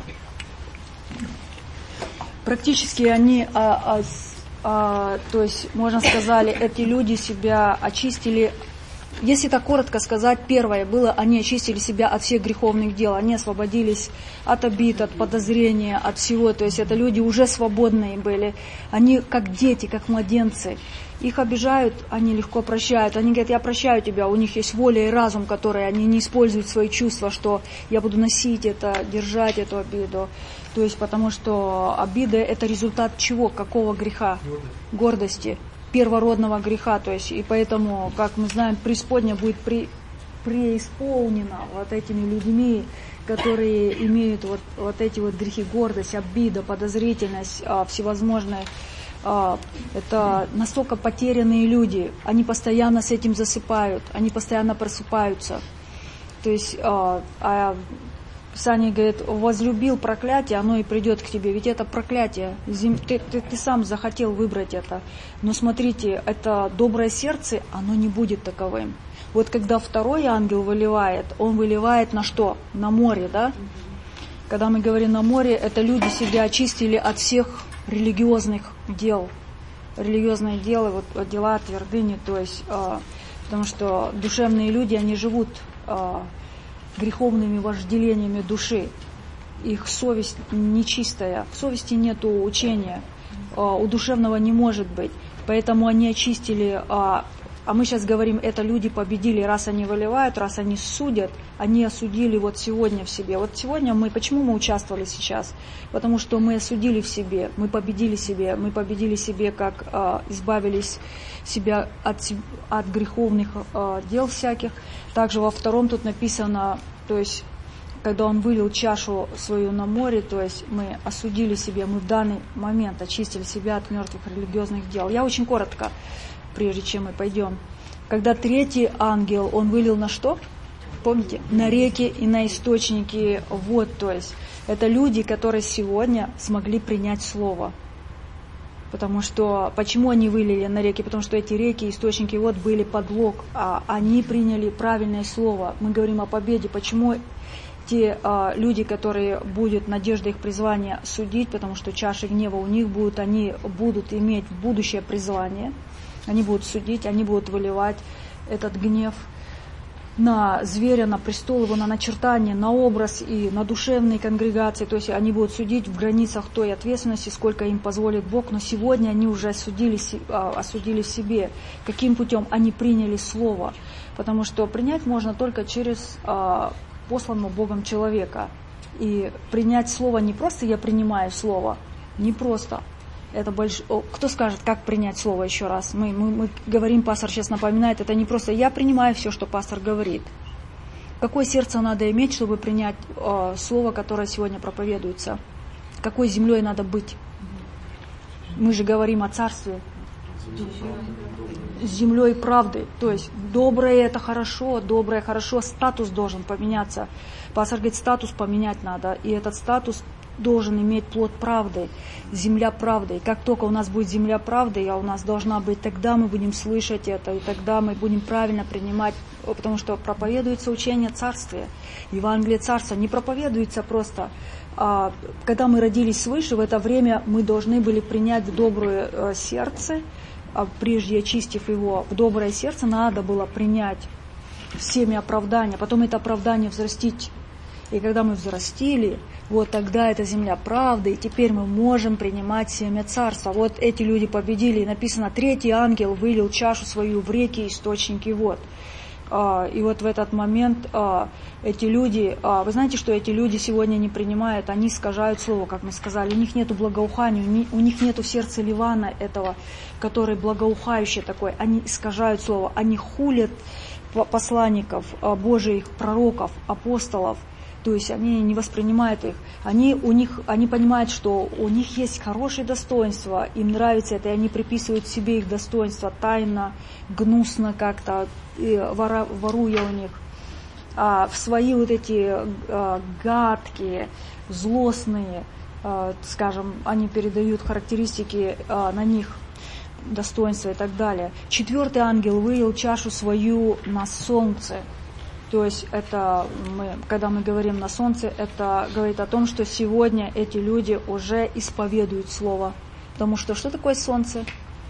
Практически они, а, а, а, то есть, можно сказать, эти люди себя очистили. Если так коротко сказать, первое было, они очистили себя от всех греховных дел. Они освободились от обид, от подозрения, от всего. То есть это люди уже свободные были. Они как дети, как младенцы. Их обижают, они легко прощают. Они говорят, я прощаю тебя. У них есть воля и разум, которые они не используют свои чувства, что я буду носить это, держать эту обиду. То есть потому что обида – это результат чего? Какого греха? Гордости. первородного греха, то есть, и поэтому, как мы знаем, преисподня будет при, преисполнена вот этими людьми, которые имеют вот, вот эти вот грехи: гордость, обида, подозрительность, а, всевозможные. А, это настолько потерянные люди, они постоянно с этим засыпают, они постоянно просыпаются. То есть, а, а, Писание говорит: возлюбил проклятие, оно и придет к тебе. Ведь это проклятие. Ты, ты, ты сам захотел выбрать это. Но смотрите, это доброе сердце, оно не будет таковым. Вот когда второй ангел выливает, он выливает на что? На море, да? Когда мы говорим на море, это люди себя очистили от всех религиозных дел. Религиозные дела, вот дела, твердыни, то есть, э, потому что душевные люди, они живут э, греховными вожделениями души. Их совесть нечистая, в совести нету учения, э, у душевного не может быть. Поэтому они очистили. Э, А мы сейчас говорим, это люди победили, раз они выливают, раз они судят, они осудили вот сегодня в себе. Вот сегодня мы, почему мы участвовали сейчас? Потому что мы осудили в себе, мы победили себе, мы победили себе, как э, избавились себя от, от греховных э, дел всяких. Также во втором тут написано, то есть, когда он вылил чашу свою на море, то есть мы осудили себя, мы в данный момент очистили себя от мертвых религиозных дел. Я очень коротко, прежде чем мы пойдем. Когда третий ангел, он вылил на что? Помните? На реки и на источники вод. То есть это люди, которые сегодня смогли принять слово. Потому что, почему они вылили на реки? Потому что эти реки, источники вод были подлог, а они приняли правильное слово. Мы говорим о победе. Почему те а, люди, которые будут, надежда их призвания, судить, потому что чаши гнева у них будут, они будут иметь будущее призвание. Они будут судить, они будут выливать этот гнев на зверя, на престол его, на начертание, на образ и на душевные конгрегации. То есть они будут судить в границах той ответственности, сколько им позволит Бог. Но сегодня они уже осудили, осудили в себе. Каким путем? Они приняли слово. Потому что принять можно только через а, посланного Богом человека. И принять слово не просто «я принимаю слово», не просто. Это больш... Кто скажет, как принять слово еще раз? Мы, мы, мы говорим, пастор сейчас напоминает, это не просто «я принимаю все, что пастор говорит». Какое сердце надо иметь, чтобы принять э, слово, которое сегодня проповедуется? Какой землей надо быть? Мы же говорим о царстве. С землей правды. То есть доброе это хорошо, доброе хорошо, статус должен поменяться. Пастор говорит, статус поменять надо. И этот статус должен иметь плод правды, земля правды. И как только у нас будет земля правды, а у нас должна быть, тогда мы будем слышать это, и тогда мы будем правильно принимать, потому что проповедуется учение царствия. Евангелие царства не проповедуется просто. А, когда мы родились свыше, в это время мы должны были принять в доброе а, сердце, а прежде очистив его, в доброе сердце надо было принять семя оправдания, потом это оправдание взрастить. И когда мы взрастили, вот тогда это земля правды, и теперь мы можем принимать семя царства. Вот эти люди победили, и написано, третий ангел вылил чашу свою в реки, источники вод. И вот в этот момент эти люди, вы знаете, что эти люди сегодня не принимают, они искажают слово, как мы сказали, у них нету благоухания, у них нету в сердце Ливана этого, который благоухающий такой, они искажают слово, они хулят посланников Божьих, пророков, апостолов. То есть они не воспринимают их. Они, у них, они понимают, что у них есть хорошие достоинства, им нравится это, и они приписывают себе их достоинства тайно, гнусно как-то, вора, воруя у них. А в свои вот эти а, гадкие, злостные, а, скажем, они передают характеристики а, на них, достоинства и так далее. Четвертый ангел вылил чашу свою на солнце. То есть это мы, когда мы говорим на солнце, это говорит о том, что сегодня эти люди уже исповедуют слово. Потому что что такое солнце?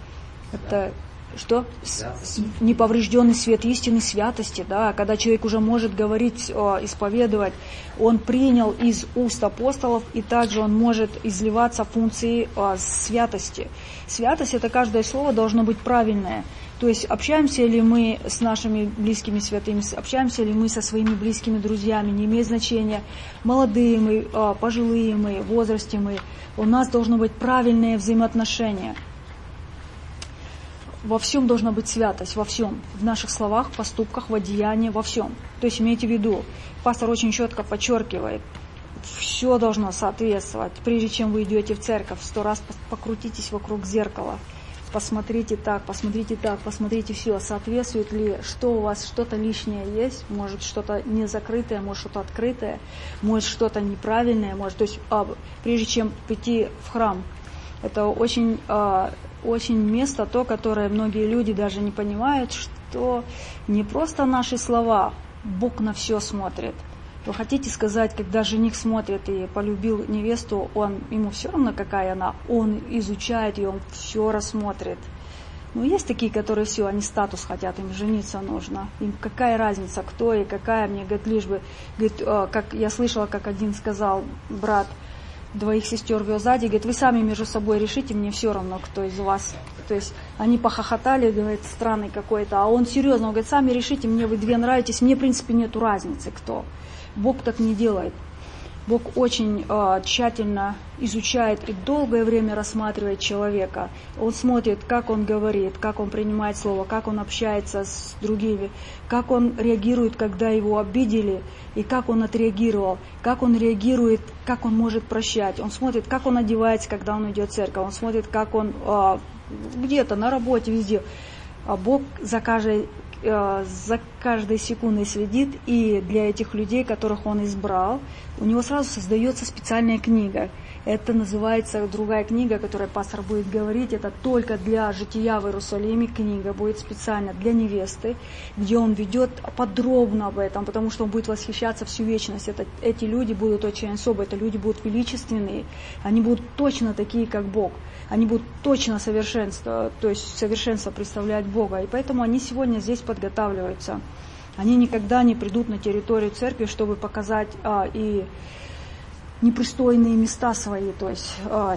Это что? Неповрежденный свет истины, святости. Да? Когда человек уже может говорить, исповедовать, он принял из уст апостолов, и также он может изливаться функции святости. Святость — это каждое слово должно быть правильное. То есть общаемся ли мы с нашими близкими святыми, общаемся ли мы со своими близкими друзьями, не имеет значения, молодые мы, пожилые мы, в возрасте мы, у нас должно быть правильное взаимоотношение. во всем должна быть святость, во всем. В наших словах, поступках, в одеянии, во всем. То есть имейте в виду, пастор очень четко подчеркивает, все должно соответствовать. Прежде чем вы идете в церковь, сто раз покрутитесь вокруг зеркала. Посмотрите так, посмотрите так, посмотрите все, соответствует ли, что у вас, что-то лишнее есть, может что-то не закрытое, может что-то открытое, может что-то неправильное, может, то есть а, прежде чем прийти в храм, это очень, а, очень место то, которое многие люди даже не понимают, что не просто наши слова, Бог на все смотрит. Вы хотите сказать, когда жених смотрит и полюбил невесту, он, ему все равно, какая она, он изучает ее, он все рассмотрит. Ну, есть такие, которые все, они статус хотят, им жениться нужно. Им какая разница, кто и какая, мне, говорит, лишь бы, говорит, как я слышала, как один сказал, брат, двоих сестер вез сзади, говорит, вы сами между собой решите, мне все равно, кто из вас. То есть они похохотали, говорит, странный какой-то, а он серьезно, он говорит, сами решите, мне вы две нравитесь, мне, в принципе, нету разницы, кто. Бог так не делает. Бог очень э, тщательно изучает и долгое время рассматривает человека. Он смотрит, как он говорит, как он принимает слово, как он общается с другими, как он реагирует, когда его обидели, и как он отреагировал, как он реагирует, как он может прощать. Он смотрит, как он одевается, когда он идет в церковь. Он смотрит, как он э, где-то на работе, везде. А Бог за каждой за каждой секундой следит, и для этих людей, которых он избрал, у него сразу создается специальная книга. Это называется другая книга, которую пастор будет говорить, это только для жития в Иерусалиме книга, будет специально для невесты, где он ведет подробно об этом, потому что он будет восхищаться всю вечность. Это, эти люди будут очень особые, это люди будут величественные, они будут точно такие, как Бог. Они будут точно совершенство, то есть совершенство представлять Бога. И поэтому они сегодня здесь подготавливаются. Они никогда не придут на территорию церкви, чтобы показать а, и непристойные места свои. То есть, а,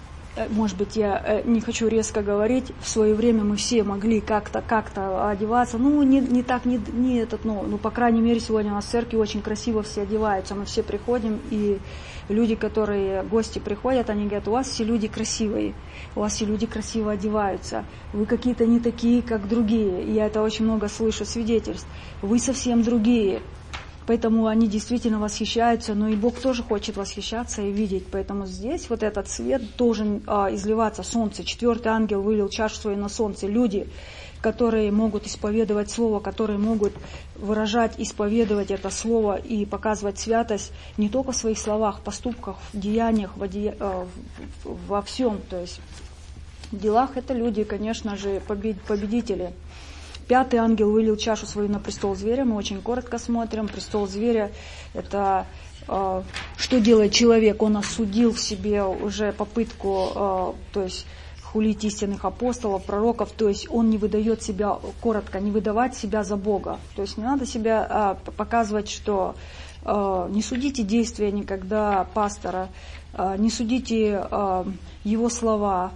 может быть, я не хочу резко говорить, в свое время мы все могли как-то как-то одеваться. Ну, не, не так, не, не этот, ну, ну, по крайней мере, сегодня у нас в церкви очень красиво все одеваются. Мы все приходим, и люди, которые, гости приходят, они говорят, у вас все люди красивые, у вас все люди красиво одеваются, вы какие-то не такие, как другие. И я это очень много слышу свидетельств. Вы совсем другие. Поэтому они действительно восхищаются, но и Бог тоже хочет восхищаться и видеть. Поэтому здесь вот этот свет должен а, изливаться, солнце. Четвертый ангел вылил чашу свою на солнце. Люди, которые могут исповедовать Слово, которые могут выражать, исповедовать это Слово и показывать святость не только в своих словах, поступках, в деяниях, в оде... во всем. То есть в делах это люди, конечно же, победители. Пятый ангел вылил чашу свою на престол зверя. Мы очень коротко смотрим. Престол зверя – это э, что делает человек? Он осудил в себе уже попытку, э, то есть хулить истинных апостолов, пророков. То есть он не выдает себя, коротко, не выдавать себя за Бога. То есть не надо себя э, показывать, что э, не судите действия никогда пастора, э, не судите э, его слова,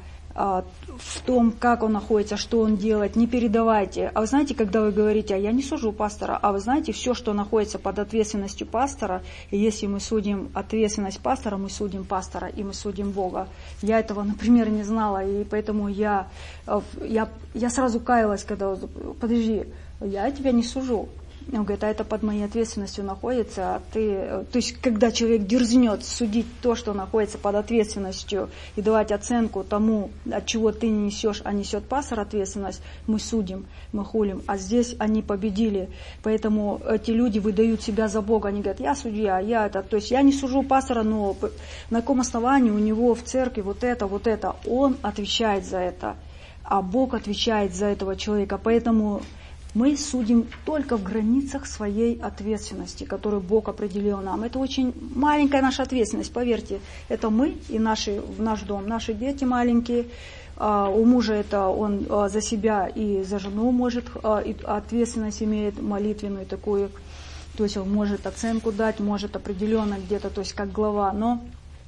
в том, как он находится, что он делает, не передавайте. А вы знаете, когда вы говорите, а я не сужу пастора, а вы знаете, все, что находится под ответственностью пастора, и если мы судим ответственность пастора, мы судим пастора, и мы судим Бога. Я этого, например, не знала, и поэтому я, я, я сразу каялась, когда, подожди, я тебя не сужу. Он говорит, а это под моей ответственностью находится. А ты... То есть, когда человек дерзнет судить то, что находится под ответственностью, и давать оценку тому, от чего ты не несешь, а несет пастор ответственность, мы судим, мы хулим. А здесь они победили. Поэтому эти люди выдают себя за Бога. Они говорят, я судья, я это. То есть, я не сужу пастора, но на каком основании у него в церкви вот это, вот это. Он отвечает за это. А Бог отвечает за этого человека. Поэтому мы судим только в границах своей ответственности, которую Бог определил нам. Это очень маленькая наша ответственность, поверьте. Это мы и наши, в наш дом, наши дети маленькие. У мужа это он за себя и за жену может, и ответственность имеет молитвенную такую. То есть он может оценку дать, может определенно где-то, то есть как глава, но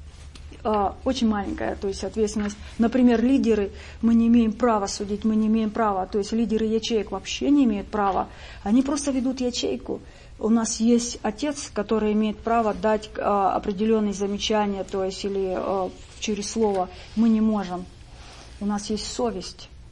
очень маленькая, то есть ответственность. Например, лидеры, мы не имеем права судить, мы не имеем права, то есть лидеры ячеек вообще не имеют права, они просто ведут ячейку. У нас есть отец, который имеет право дать а, определенные замечания, то есть или а, через слово, мы не можем. У нас есть совесть.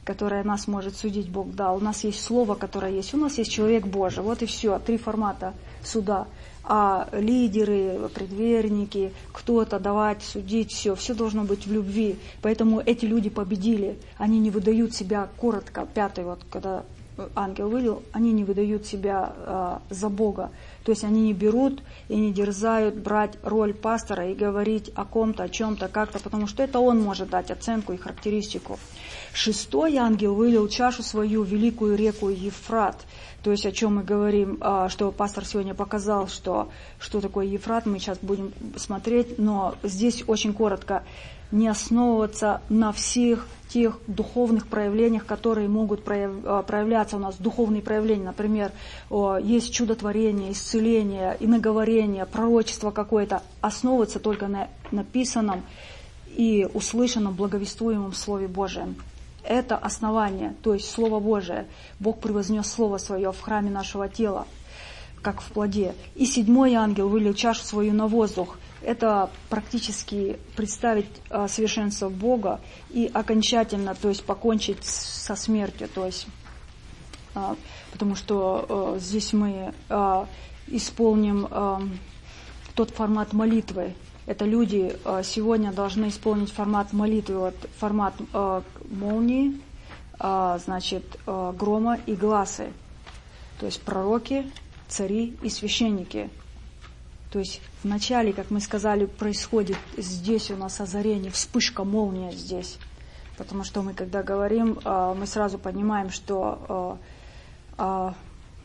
которое нас может судить, Бог дал. У нас есть Слово, которое есть. У нас есть человек Божий. Вот и все. Три формата суда. А лидеры, предверники, кто-то давать, судить, все, все должно быть в любви. Поэтому эти люди победили. Они не выдают себя коротко. Пятый, вот когда ангел вывел, они не выдают себя а, за Бога. То есть они не берут и не дерзают брать роль пастора и говорить о ком-то, о чем-то, как-то, потому что это он может дать оценку и характеристику. Шестой ангел вылил чашу свою в великую реку Ефрат. То есть о чем мы говорим, что пастор сегодня показал, что, что такое Ефрат, мы сейчас будем смотреть, но здесь очень коротко: не основываться на всех тех духовных проявлениях, которые могут проявляться у нас, духовные проявления, например, есть чудотворение, исцеление, иноговорение, пророчество какое-то, основываться только на написанном и услышанном благовествуемом Слове Божьем. Это основание, то есть Слово Божие. Бог превознес Слово Свое в храме нашего тела, как в плоде. И седьмой ангел вылил чашу свою на воздух. Это практически представить а, совершенство Бога и окончательно, то есть покончить со смертью. То есть, а, потому что а, здесь мы а, исполним а, тот формат молитвы. Это люди а, сегодня должны исполнить формат молитвы, вот, формат а, молнии, а, значит, а, грома и гласы. То есть пророки, цари и священники. То есть вначале, как мы сказали, происходит здесь у нас озарение, вспышка, молния здесь. Потому что мы, когда говорим, мы сразу понимаем, что в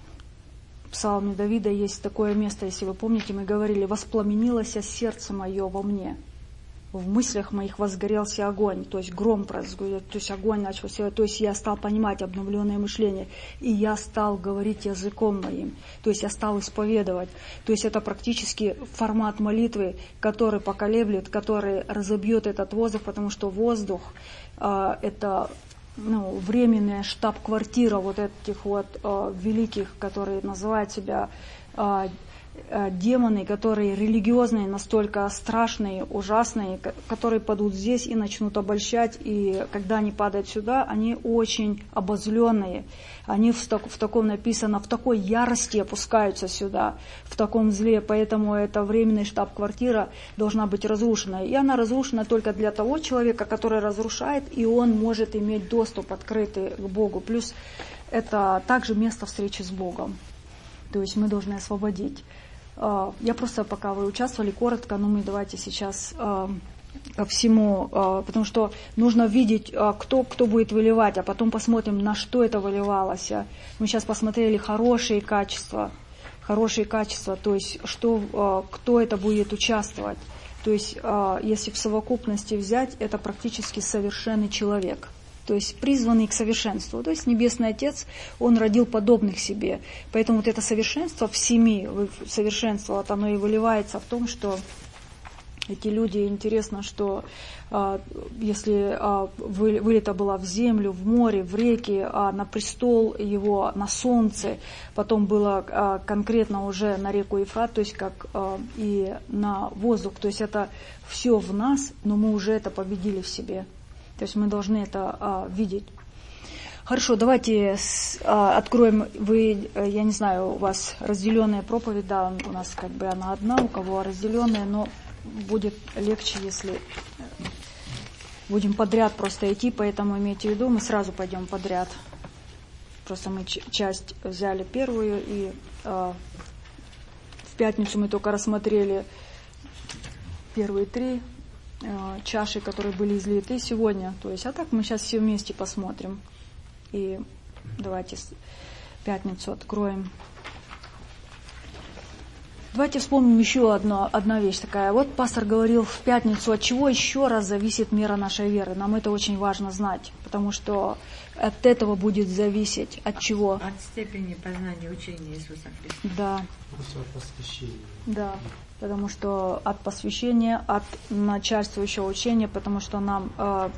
Псалме Давида есть такое место, если вы помните, мы говорили: «Воспламенилось сердце мое во мне, в мыслях моих возгорелся огонь», то есть гром произошел, то есть огонь начался, то есть я стал понимать обновленное мышление, и я стал говорить языком моим, то есть я стал исповедовать. То есть это практически формат молитвы, который поколеблет, который разобьет этот воздух, потому что воздух а, это ну, временная штаб-квартира вот этих вот а, великих, которые называют себя а, демоны, которые религиозные, настолько страшные, ужасные, которые падут здесь и начнут обольщать, и когда они падают сюда, они очень обозленные, они в, так, в таком написано, в такой ярости опускаются сюда, в таком зле, поэтому эта временная штаб-квартира должна быть разрушена, и она разрушена только для того человека, который разрушает, и он может иметь доступ открытый к Богу, плюс это также место встречи с Богом, то есть мы должны освободить. Я просто, пока вы участвовали, коротко, но мы давайте сейчас э, ко всему, э, потому что нужно видеть, э, кто, кто будет выливать, а потом посмотрим, на что это выливалось. Мы сейчас посмотрели хорошие качества, хорошие качества, то есть что, э, кто это будет участвовать. То есть э, если в совокупности взять, это практически совершенный человек. То есть призванный к совершенству. То есть Небесный Отец, Он родил подобных себе. Поэтому вот это совершенство в семи, совершенство, вот оно и выливается в том, что эти люди, интересно, что а, если а, вы, вылета была в землю, в море, в реки, а, на престол его, на солнце, потом было а, конкретно уже на реку Ефрат, то есть как а, и на воздух. То есть это все в нас, но мы уже это победили в себе. То есть мы должны это а, видеть. Хорошо, давайте с, а, откроем. Вы, я не знаю, у вас разделенная проповедь, да, у нас как бы она одна, у кого разделенная, но будет легче, если будем подряд просто идти, поэтому имейте в виду, мы сразу пойдем подряд. Просто мы ч- часть взяли первую, и а, в пятницу мы только рассмотрели первые три чаши, которые были излиты сегодня. То есть, а так мы сейчас все вместе посмотрим. И давайте пятницу откроем. Давайте вспомним еще одно, одна вещь такая. Вот пастор говорил в пятницу, от чего еще раз зависит мера нашей веры. Нам это очень важно знать, потому что от этого будет зависеть. От чего? От степени познания учения Иисуса Христа. Да. От посвящения. Да. Потому что от посвящения, от начальствующего учения, потому что нам, э,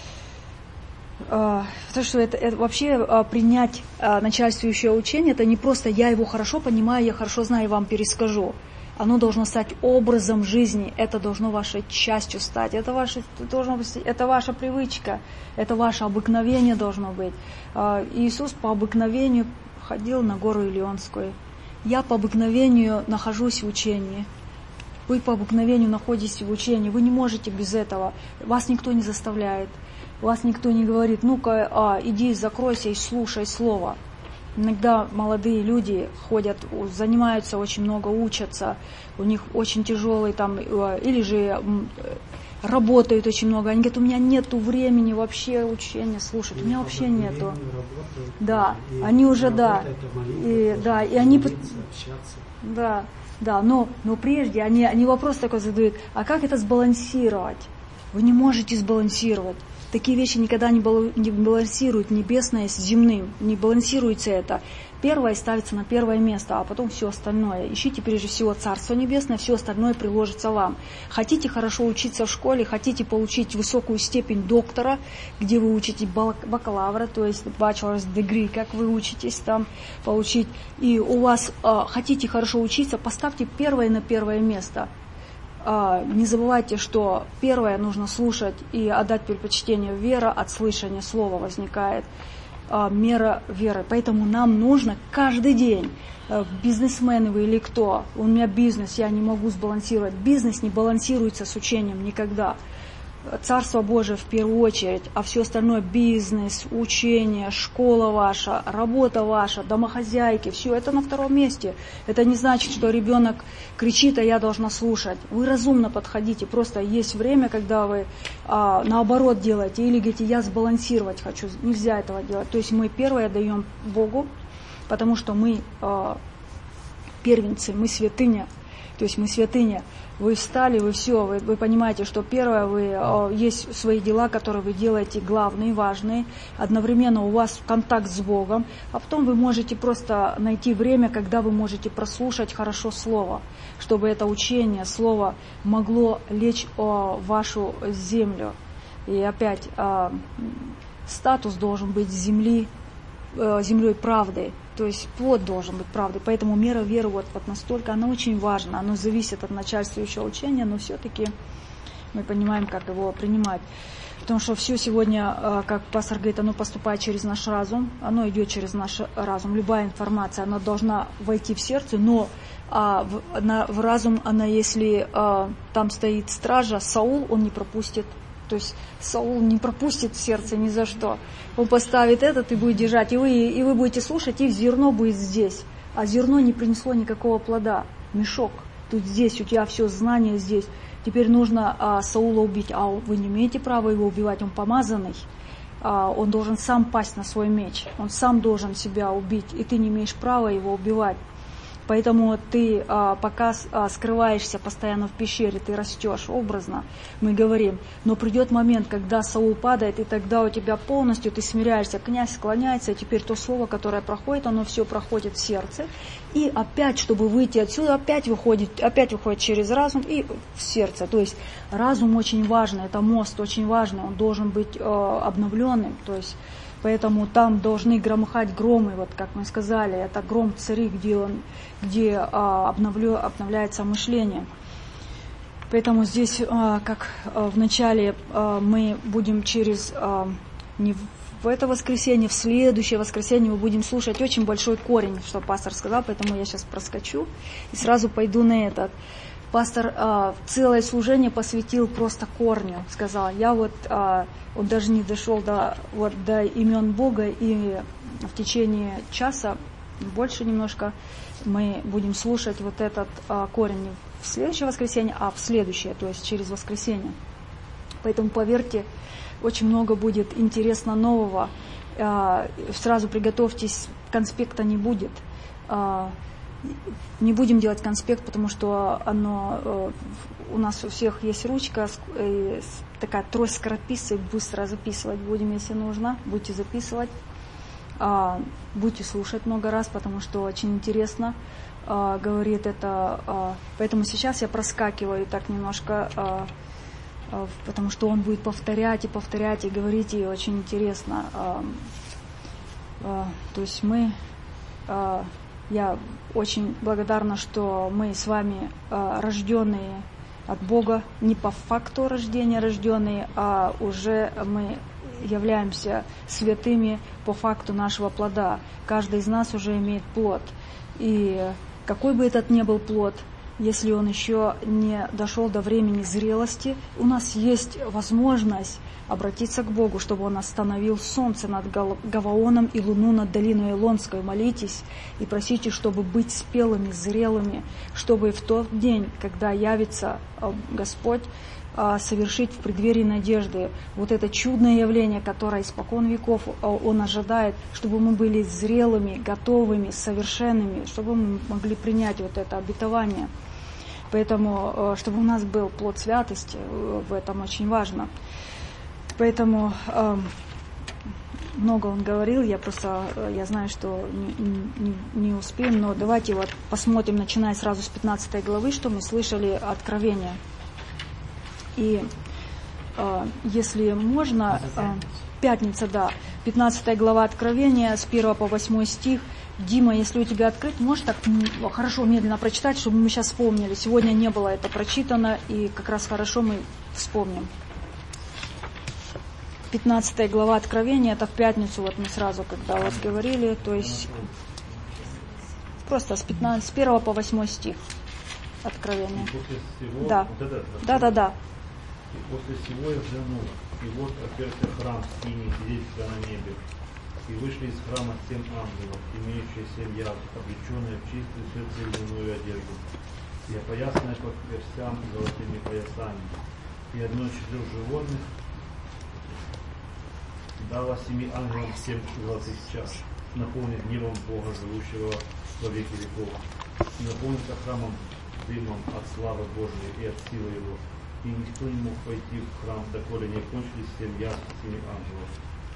э, потому что это, это вообще э, принять э, начальствующее учение, это не просто я его хорошо понимаю, я хорошо знаю и вам перескажу, оно должно стать образом жизни, это должно вашей частью стать, это, ваше, должно быть, это ваша привычка, это ваше обыкновение должно быть. Иисус по обыкновению ходил на гору Илионскую. Я по обыкновению нахожусь в учении. Вы по обыкновению находитесь в учении. Вы не можете без этого. Вас никто не заставляет. Вас никто не говорит, ну-ка, а, иди, закройся и слушай слово. Иногда молодые люди ходят, занимаются очень много, учатся. У них очень тяжелый там, или же работают очень много. Они говорят, у меня нету времени вообще учения слушать. У меня вообще нету. Да, они уже, да. И, да, и они... Да, да, но, но прежде они, они вопрос такой задают, а как это сбалансировать? Вы не можете сбалансировать. Такие вещи никогда не балансируют небесное с земным, не балансируется это. Первое ставится на первое место, а потом все остальное. Ищите прежде всего Царство Небесное, все остальное приложится вам. Хотите хорошо учиться в школе, хотите получить высокую степень доктора, где вы учите бакалавра, то есть bachelor's degree, как вы учитесь там получить, и у вас э, хотите хорошо учиться, поставьте первое на первое место. Не забывайте, что первое нужно слушать и отдать предпочтение. Вера от слышания слова возникает, мера веры. Поэтому нам нужно каждый день, бизнесмены вы или кто, у меня бизнес, я не могу сбалансировать. Бизнес не балансируется с учением никогда. Царство Божие в первую очередь, а все остальное бизнес, учение, школа ваша, работа ваша, домохозяйки, все это на втором месте. Это не значит, что ребенок кричит, а я должна слушать. Вы разумно подходите, просто есть время, когда вы а, наоборот делаете, или говорите, я сбалансировать хочу, нельзя этого делать. То есть мы первое даем Богу, потому что мы а, первенцы, мы святыня, то есть мы святыня. Вы встали, вы все, вы, вы понимаете, что первое, вы, о, есть свои дела, которые вы делаете главные, важные. Одновременно у вас контакт с Богом, а потом вы можете просто найти время, когда вы можете прослушать хорошо Слово, чтобы это учение, Слово могло лечь о вашу землю. И опять, э, статус должен быть земли, э, землей правды. То есть плод должен быть правдой. Поэтому мера веры вот, вот настолько, она очень важна. Она зависит от начальствующего учения, но все-таки мы понимаем, как его принимать. Потому что все сегодня, как пастор говорит, оно поступает через наш разум, оно идет через наш разум. Любая информация, она должна войти в сердце, но а, в, на, в разум она, если а, там стоит стража, Саул, он не пропустит. То есть Саул не пропустит в сердце ни за что. Он поставит этот и будет держать. И вы, и вы будете слушать, и зерно будет здесь. А зерно не принесло никакого плода. Мешок. Тут здесь, у тебя все знание здесь. Теперь нужно а, Саула убить. А вы не имеете права его убивать. Он помазанный. А, он должен сам пасть на свой меч. Он сам должен себя убить. И ты не имеешь права его убивать. Поэтому ты а, пока а, скрываешься постоянно в пещере, ты растешь образно, мы говорим. Но придет момент, когда Саул падает, и тогда у тебя полностью ты смиряешься, князь склоняется, и теперь то слово, которое проходит, оно все проходит в сердце. И опять, чтобы выйти отсюда, опять выходит, опять выходит через разум и в сердце. То есть разум очень важный, это мост очень важный, он должен быть э, обновленным. То есть поэтому там должны громыхать громы, вот как мы сказали, это гром цари, где, он, где а, обновлю, обновляется мышление. Поэтому здесь, а, как а, в начале, а, мы будем через, а, не в это воскресенье, в следующее воскресенье мы будем слушать очень большой корень, что пастор сказал, поэтому я сейчас проскочу и сразу пойду на этот. Пастор а, целое служение посвятил просто корню, сказал, я вот, а, он даже не дошел до, вот, до имен Бога, и в течение часа, больше немножко, мы будем слушать вот этот а, корень не в следующее воскресенье, а в следующее, то есть через воскресенье. Поэтому, поверьте, очень много будет интересно нового, а, сразу приготовьтесь, конспекта не будет. А, Не будем делать конспект, потому что оно, э, у нас у всех есть ручка, э, такая трость скорописцы, быстро записывать будем, если нужно. Будете записывать, э, будете слушать много раз, потому что очень интересно э, говорит это. Э, поэтому сейчас я проскакиваю так немножко, э, э, потому что он будет повторять и повторять и говорить, и очень интересно. Э, э, то есть мы... Э, Я очень благодарна, что мы с вами э, рожденные от Бога, не по факту рождения рожденные, а уже мы являемся святыми по факту нашего плода. Каждый из нас уже имеет плод. И какой бы этот ни был плод, если он еще не дошел до времени зрелости, у нас есть возможность обратиться к Богу, чтобы Он остановил солнце над Гаваоном и луну над долиной Илонской. Молитесь и просите, чтобы быть спелыми, зрелыми, чтобы в тот день, когда явится Господь, совершить в преддверии надежды вот это чудное явление, которое испокон веков Он ожидает, чтобы мы были зрелыми, готовыми, совершенными, чтобы мы могли принять вот это обетование. Поэтому, чтобы у нас был плод святости, в этом очень важно. Поэтому э, много он говорил, я просто, я знаю, что не, не, не успеем, но давайте вот посмотрим, начиная сразу с пятнадцатой главы, что мы слышали откровение. И э, если можно, э, пятница, да, пятнадцатая глава Откровения, с первого по восьмой стих. Дима, если у тебя открыть, можешь так хорошо, медленно прочитать, чтобы мы сейчас вспомнили. Сегодня не было это прочитано, и как раз хорошо мы вспомним. пятнадцатая глава Откровения, это в пятницу, вот мы сразу, когда вот говорили, то есть просто с, пятнадцатого, с первого по восьмой стих Откровения. Всего, да. Вот это, да, да, да. И после всего я взглянул, и вот отверся храм синий, сидящий на небе, и вышли из храма семь ангелов, имеющие семь язв, облеченные в чистую светло-льняную одежду, и опоясанные по перстям золотыми поясами. И одно из четырех животных дало семи ангелам семь золотых чаш, наполнив гневом Бога, живущего во веки веков, и наполнится храмом дымом от славы Божией и от силы Его. И никто не мог пойти в храм, доколе не кончились семь язв семи ангелов.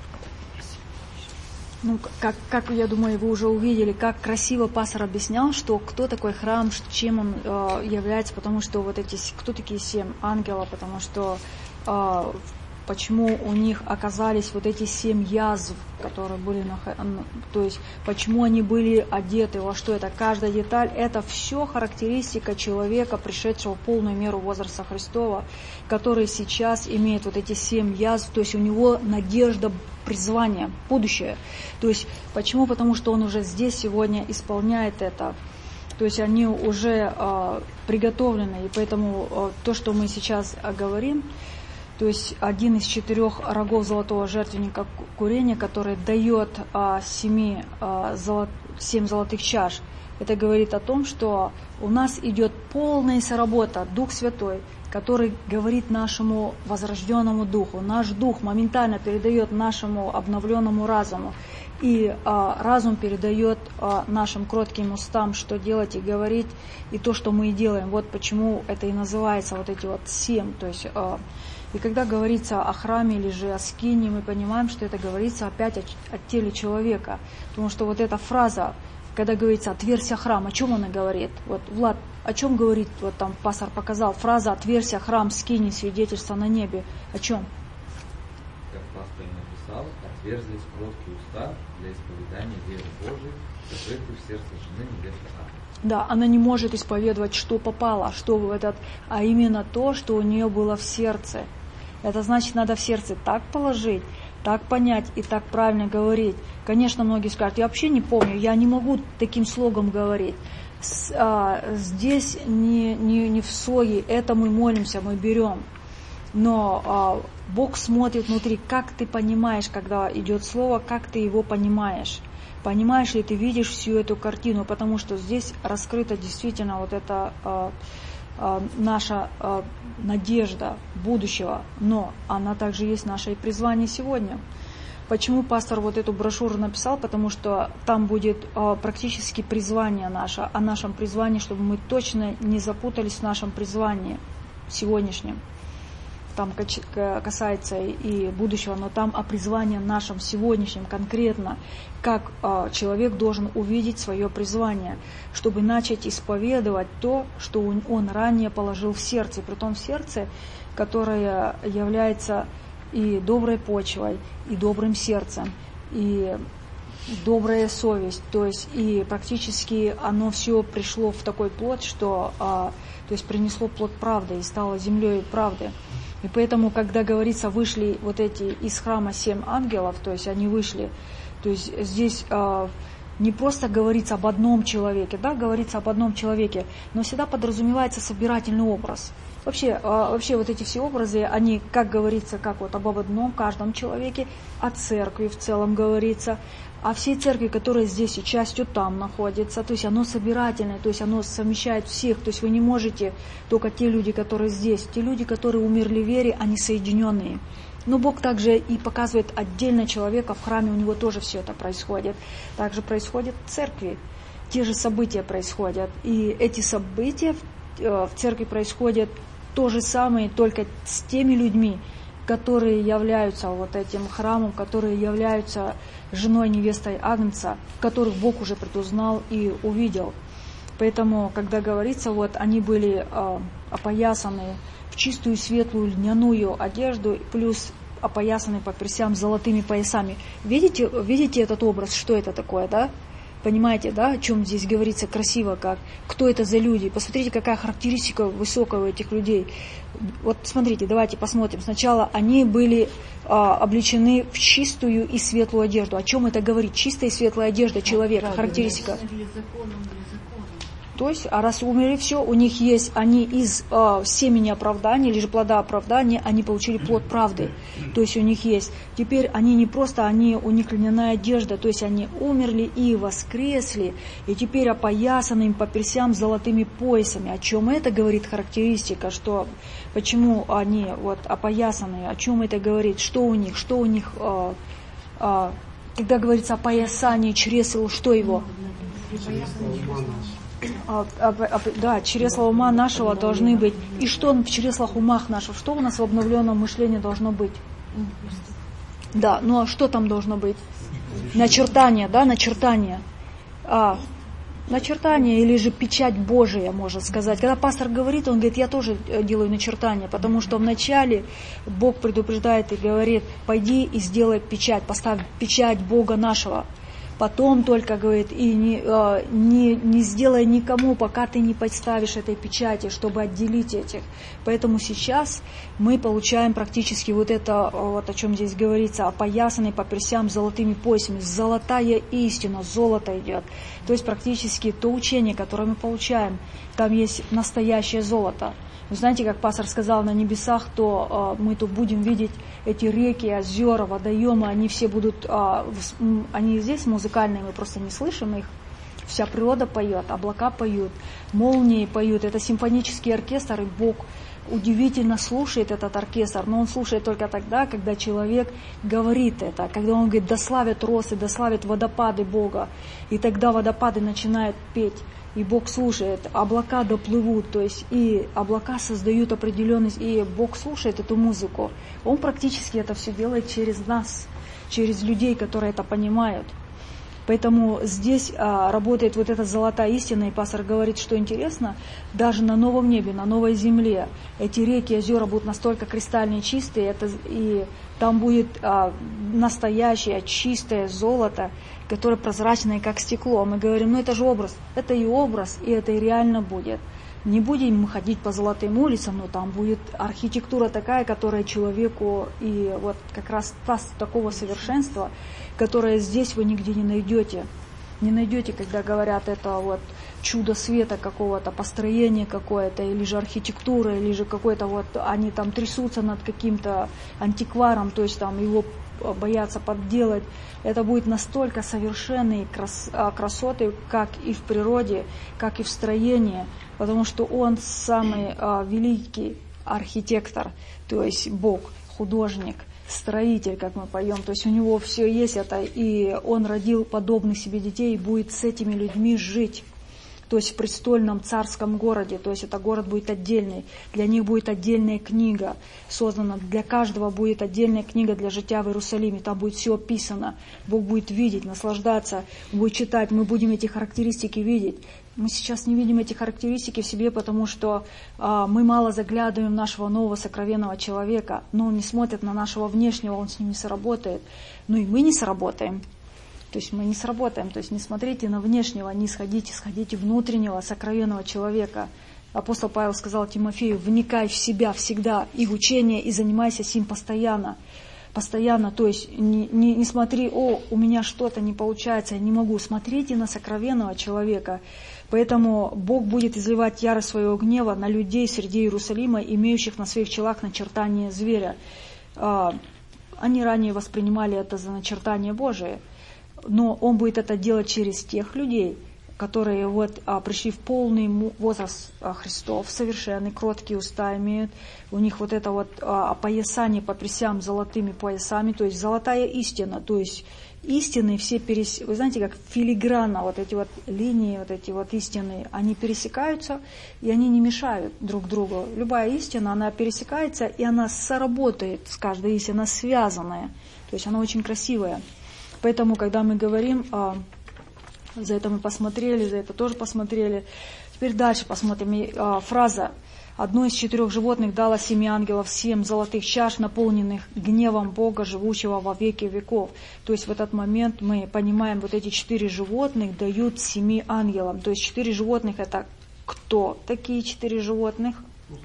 Ну, как, как, я думаю, вы уже увидели, как красиво пастор объяснял, что кто такой храм, чем он э, является, потому что вот эти, кто такие семь ангелов, потому что э, почему у них оказались вот эти семь язв, которые были, на, то есть почему они были одеты, во что это, каждая деталь, это все характеристика человека, пришедшего в полную меру возраста Христова, который сейчас имеет вот эти семь язв, то есть у него надежда, призвание, будущее. То есть почему? Потому что он уже здесь сегодня исполняет это. То есть они уже э, приготовлены, и поэтому э, то, что мы сейчас э, говорим, то есть один из четырех рогов золотого жертвенника курения, который дает а, семи, а, золот, семь золотых чаш, это говорит о том, что у нас идет полная соработа, Дух Святой, который говорит нашему возрожденному духу. Наш дух моментально передает нашему обновленному разуму, и а, разум передает а, нашим кротким устам, что делать и говорить, и то, что мы и делаем. Вот почему это и называется вот эти вот семь, то есть... А, И когда говорится о храме или же о скине, мы понимаем, что это говорится опять о, о теле человека. Потому что вот эта фраза, когда говорится «отверся храм», о чем она говорит? Вот, Влад, о чем говорит, вот там пастор показал, фраза «отверся храм, скини, свидетельство на небе». О чем? Как пастор написал, отверзлись кроткие уста для исповедания веры Божией, закрытую в сердце жены невесты Анны. Да, она не может исповедовать, что попало, что в этот, а именно то, что у нее было в сердце. Это значит, надо в сердце так положить, так понять и так правильно говорить. Конечно, многие скажут, я вообще не помню, я не могу таким слогом говорить. С, а, здесь не, не, не в слоге, это мы молимся, мы берем. Но а, Бог смотрит внутри, как ты понимаешь, когда идет слово, как ты его понимаешь. Понимаешь ли ты, видишь всю эту картину, потому что здесь раскрыта действительно вот эта а, а, наша а, надежда будущего, но она также есть наше и призвание сегодня. Почему пастор вот эту брошюру написал? Потому что там будет а, практически призвание наше, о нашем призвании, чтобы мы точно не запутались в нашем призвании сегодняшнем. Там касается и будущего, но там о призвании нашем сегодняшнем конкретно, как э, человек должен увидеть свое призвание, чтобы начать исповедовать то, что он, он ранее положил в сердце, притом в сердце, которое является и доброй почвой, и добрым сердцем. И добрая совесть, то есть и практически оно все пришло в такой плод, что а, то есть принесло плод правды и стало землей правды. И поэтому, когда говорится, вышли вот эти из храма семь ангелов, то есть они вышли, то есть здесь а, не просто говорится об одном человеке, да, говорится об одном человеке, но всегда подразумевается собирательный образ. Вообще, вообще вот эти все образы, они, как говорится, как вот об одном каждом человеке, о церкви в целом говорится, о всей церкви, которая здесь и частью там находится, то есть оно собирательное, то есть оно совмещает всех, то есть вы не можете только те люди, которые здесь, те люди, которые умерли в вере, они соединенные. Но Бог также и показывает отдельно человека, в храме у него тоже все это происходит. Также происходит в церкви, те же события происходят, и эти события в церкви происходят то же самое, только с теми людьми, которые являются вот этим храмом, которые являются женой, невестой Агнца, которых Бог уже предузнал и увидел. Поэтому, когда говорится, вот они были э, опоясаны в чистую светлую льняную одежду, плюс опоясаны по персям золотыми поясами. Видите, видите этот образ, что это такое, да? Понимаете, да, о чем здесь говорится красиво, как, кто это за люди. Посмотрите, какая характеристика высокая у этих людей. Вот смотрите, давайте посмотрим. Сначала они были а, облечены в чистую и светлую одежду. О чем это говорит? Чистая и светлая одежда человека, характеристика. То есть, а раз умерли все, у них есть, они из э, семени оправдания, или же плода оправдания, они получили плод правды. То есть у них есть. Теперь они не просто, они, у них льняная одежда, то есть они умерли и воскресли, и теперь опоясаны им по персям золотыми поясами. О чем это говорит характеристика, что, почему они вот опоясаны, о чем это говорит, что у них, что у них, э, э, когда говорится о поясании чресел, что его? А, а, а, да, чресла ума нашего должны быть. И что в чреслах умах наших? Что у нас в обновленном мышлении должно быть? Да, ну а что там должно быть? Начертание, да, начертание. А, начертание или же печать Божия, можно сказать. Когда пастор говорит, он говорит, я тоже делаю начертание, потому что вначале Бог предупреждает и говорит, пойди и сделай печать, поставь печать Бога нашего. Потом только, говорит, и не, не, не сделай никому, пока ты не поставишь этой печати, чтобы отделить этих. Поэтому сейчас мы получаем практически вот это, вот о чем здесь говорится, опоясанный по персям золотыми поясами. Золотая истина, золото идет. То есть практически то учение, которое мы получаем, там есть настоящее золото. Вы знаете, как пастор сказал, на небесах, то э, мы тут будем видеть эти реки, озера, водоемы, они все будут, э, в, они здесь музыкальные, мы просто не слышим их. Вся природа поет, облака поют, молнии поют, это симфонический оркестр, и Бог удивительно слушает этот оркестр, но он слушает только тогда, когда человек говорит это, когда он говорит, да славят росы, да славят водопады Бога, и тогда водопады начинают петь. И Бог слушает, облака доплывут, то есть и облака создают определенность, и Бог слушает эту музыку. Он практически это все делает через нас, через людей, которые это понимают. Поэтому здесь а, работает вот эта золотая истина, и пастор говорит, что интересно, даже на новом небе, на новой земле эти реки, озера будут настолько кристальные, чистые, это, и там будет а, настоящее, чистое золото, которое прозрачное, как стекло. Мы говорим, ну это же образ, это и образ, и это и реально будет. Не будем мы ходить по золотым улицам, но там будет архитектура такая, которая человеку, и вот как раз такого совершенства, которое здесь вы нигде не найдете. Не найдете, когда говорят, это вот чудо света какого-то, построение какое-то, или же архитектура, или же какой-то вот, они там трясутся над каким-то антикваром, то есть там его боятся подделать. Это будет настолько совершенные крас, красоты, как и в природе, как и в строении, потому что он самый а, великий архитектор, то есть Бог, художник, строитель, как мы поем, то есть у него все есть это, и он родил подобных себе детей и будет с этими людьми жить. То есть в престольном царском городе, то есть это город будет отдельный, для них будет отдельная книга создана, для каждого будет отдельная книга для жития в Иерусалиме, там будет все описано, Бог будет видеть, наслаждаться, будет читать, мы будем эти характеристики видеть. Мы сейчас не видим эти характеристики в себе, потому что а, мы мало заглядываем в нашего нового сокровенного человека, но он не смотрит на нашего внешнего, он с ним не сработает, ну и мы не сработаем. То есть мы не сработаем. То есть не смотрите на внешнего, не сходите, сходите внутреннего, сокровенного человека. Апостол Павел сказал Тимофею: вникай в себя всегда и в учение, и занимайся сим постоянно. Постоянно, то есть не, не, не смотри: о, у меня что-то не получается, я не могу. Смотрите на сокровенного человека. Поэтому Бог будет изливать ярость своего гнева на людей среди Иерусалима, имеющих на своих челах начертание зверя. Они ранее воспринимали это за начертание Божие, но Он будет это делать через тех людей, которые вот а, пришли в полный возраст а, Христов, совершенны, кроткие уста имеют. У них вот это вот а, опоясание по пресям золотыми поясами, то есть золотая истина, то есть истины все перес... Вы знаете, как филигранно вот эти вот линии, вот эти вот истины, они пересекаются, и они не мешают друг другу. Любая истина, она пересекается, и она соработает с каждой истиной, она связанная, то есть она очень красивая. Поэтому, когда мы говорим... А, за это мы посмотрели, за это тоже посмотрели. Теперь дальше посмотрим. И, а, фраза: «Одно из четырех животных дало семи ангелов, семь золотых чаш, наполненных гневом Бога, живущего во веки веков». То есть в этот момент мы понимаем, вот эти четыре животных дают семи ангелам. То есть четыре животных — это кто такие четыре животных?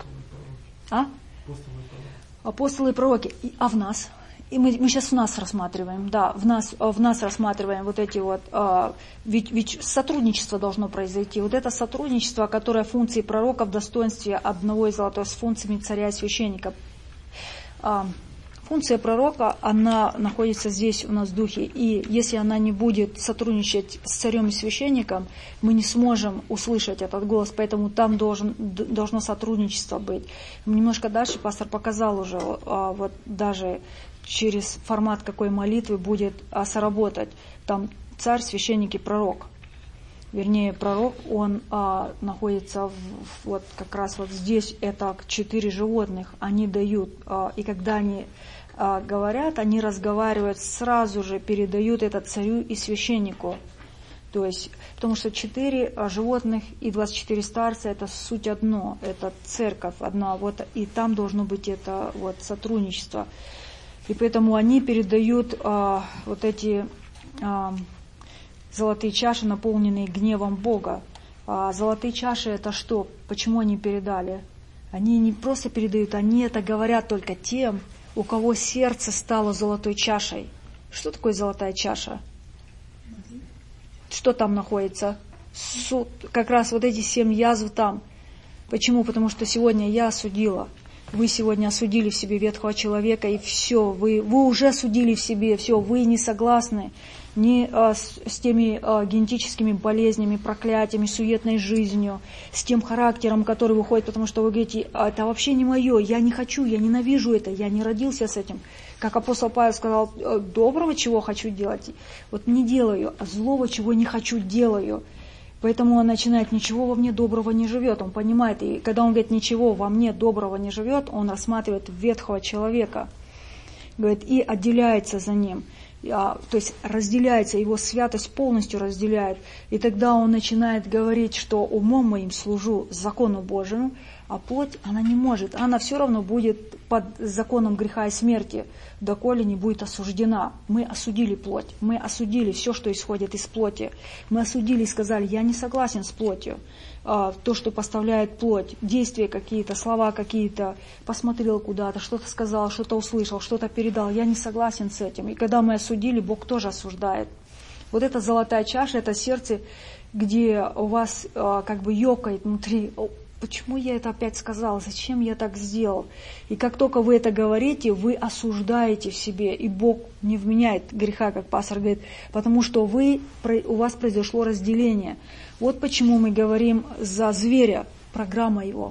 А? Апостолы и пророки. А в нас? И мы, мы сейчас в нас рассматриваем, да, в нас, в нас рассматриваем вот эти вот, а, ведь, ведь сотрудничество должно произойти. Вот это сотрудничество, которое функции пророка в достоинстве одного из золотых с функциями царя и священника. А, функция пророка, она находится здесь у нас в духе, и если она не будет сотрудничать с царем и священником, мы не сможем услышать этот голос, поэтому там должен, должно сотрудничество быть. Немножко дальше пастор показал уже, а, вот даже... через формат какой молитвы будет а, сработать. Там царь, священник и пророк. Вернее, пророк, он а, находится в, вот как раз вот здесь, это четыре животных, они дают, а, и когда они а, говорят, они разговаривают, сразу же передают это царю и священнику. То есть, потому что четыре а, животных и двадцать четыре старца — это суть одно, это церковь одна, вот, и там должно быть это вот сотрудничество. И поэтому они передают а, вот эти а, золотые чаши, наполненные гневом Бога. А золотые чаши — это что? Почему они передали? Они не просто передают, они это говорят только тем, у кого сердце стало золотой чашей. Что такое золотая чаша? Что там находится? Суд, как раз вот эти семь язв там. Почему? Потому что сегодня я осудила. Вы сегодня осудили в себе ветхого человека, и все, вы, вы уже осудили в себе, все, вы не согласны ни а, с, с теми а, генетическими болезнями, проклятиями, суетной жизнью, с тем характером, который выходит, потому что вы говорите: это вообще не мое, я не хочу, я ненавижу это, я не родился с этим. Как апостол Павел сказал: доброго чего хочу делать, вот не делаю, а злого чего не хочу делаю. Поэтому он начинает: ничего во мне доброго не живет. Он понимает, и когда он говорит: ничего во мне доброго не живет, он рассматривает ветхого человека, говорит, и отделяется за ним. А, то есть разделяется, его святость полностью разделяет. И тогда он начинает говорить, что умом моим служу закону Божьему, а плоть, она не может. Она все равно будет под законом греха и смерти, доколе не будет осуждена. Мы осудили плоть, мы осудили все, что исходит из плоти. Мы осудили и сказали: я не согласен с плотью. А, то, что поставляет плоть, действия какие-то, слова какие-то, посмотрел куда-то, что-то сказал, что-то услышал, что-то передал. Я не согласен с этим. И когда мы осудили, Бог тоже осуждает. Вот эта золотая чаша, это сердце, где у вас а, как бы ёкает внутри: почему я это опять сказал, зачем я так сделал? И как только вы это говорите, вы осуждаете в себе, и Бог не вменяет греха, как пастор говорит, потому что вы, у вас произошло разделение. Вот почему мы говорим за зверя, программа его.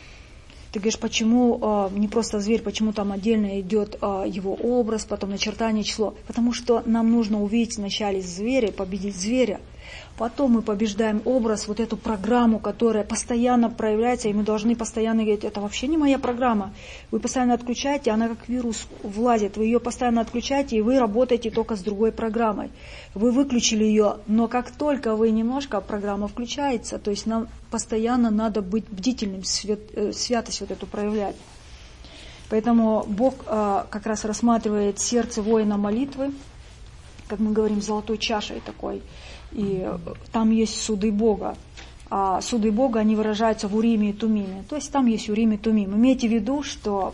Ты говоришь, почему не просто зверь, почему там отдельно идет его образ, потом начертание, число? Потому что нам нужно увидеть вначале зверя, победить зверя. Потом мы побеждаем образ, вот эту программу, которая постоянно проявляется, и мы должны постоянно говорить: это вообще не моя программа. Вы постоянно отключаете, она как вирус влазит, вы ее постоянно отключаете, и вы работаете только с другой программой. Вы выключили ее, но как только вы немножко, программа включается, то есть нам постоянно надо быть бдительным, свят, святость вот эту проявлять. Поэтому Бог а, как раз рассматривает сердце воина молитвы, как мы говорим, золотой чашей такой. И там есть суды Бога. А суды Бога, они выражаются в Уриме и Тумиме. То есть там есть Урим и Тумим. Имейте в виду, что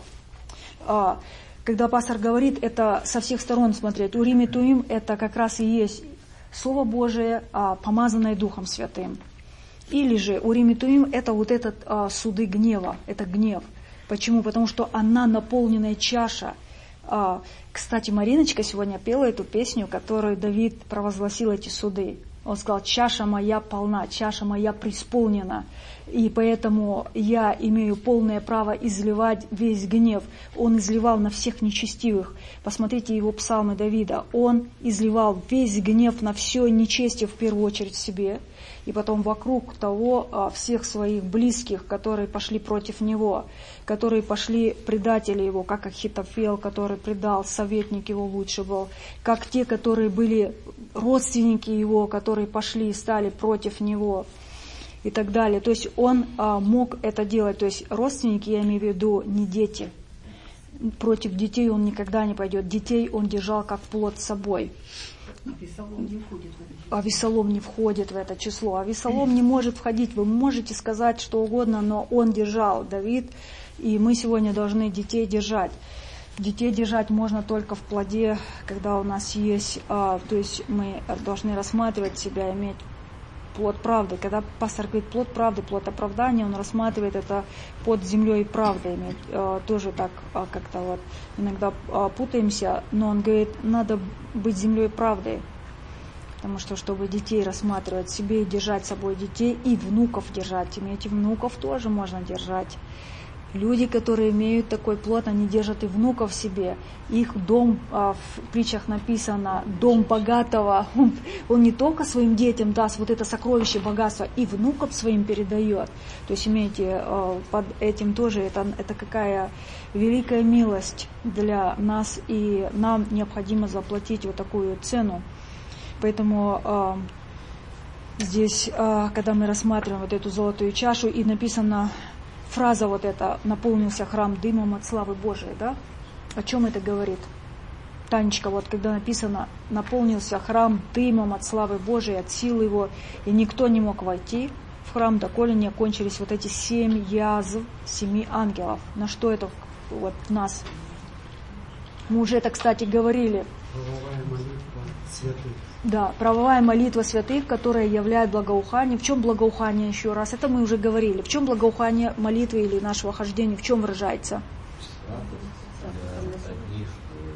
а, когда пастор говорит, это со всех сторон смотреть. Урим и Тумим это как раз и есть Слово Божие, а, помазанное Духом Святым. Или же Урим и Тумим это вот этот а, суды гнева, это гнев. Почему? Потому что она наполненная чаша. А, кстати, Мариночка сегодня пела эту песню, которую Давид провозгласил эти суды. Он сказал: чаша моя полна, чаша моя преисполнена, и поэтому я имею полное право изливать весь гнев. Он изливал на всех нечестивых. Посмотрите его псалмы Давида. Он изливал весь гнев на все нечестие, в первую очередь себе, и потом вокруг того всех своих близких, которые пошли против него, которые пошли предатели его, как Ахитофел, который предал, советник его лучше был, как те, которые были родственники его, которые пошли и стали против него и так далее. То есть он а, мог это делать. То есть родственники, я имею в виду, не дети. Против детей он никогда не пойдет. Детей он держал как плод с собой. Авесолом не входит в это число. Авесолом не входит в это число. Авесолом не может входить. Вы можете сказать что угодно, но он держал, Давид. И мы сегодня должны детей держать. Детей держать можно только в плоде, когда у нас есть, а, то есть мы должны рассматривать себя, иметь плод правды. Когда пастор говорит плод правды, плод оправдания, он рассматривает это под землей правды, иметь, а, тоже так а, как-то вот иногда а, путаемся, но он говорит, надо быть землей правды, потому что чтобы детей рассматривать себе и держать с собой детей, и внуков держать, иметь и внуков тоже можно держать. Люди, которые имеют такой плод, они держат и внуков себе. Их дом, в притчах написано, дом богатого, он, он не только своим детям даст вот это сокровище богатства, и внукам своим передает. То есть имейте под этим тоже, это, это какая великая милость для нас, и нам необходимо заплатить вот такую цену. Поэтому здесь, когда мы рассматриваем вот эту золотую чашу, и написано... Фраза вот эта, наполнился храм дымом от славы Божией, да? О чем это говорит? Танечка, вот когда написано, наполнился храм дымом от славы Божией, от силы его, и никто не мог войти в храм, доколе не окончились вот эти семь язв, семи ангелов. На что это вот нас? Мы уже это, кстати, говорили. Правовая молитва святых. Да, правовая молитва святых, которая являет благоухание. В чем благоухание, еще раз? Это мы уже говорили. В чем благоухание молитвы или нашего хождения? В чем выражается? Радость для одних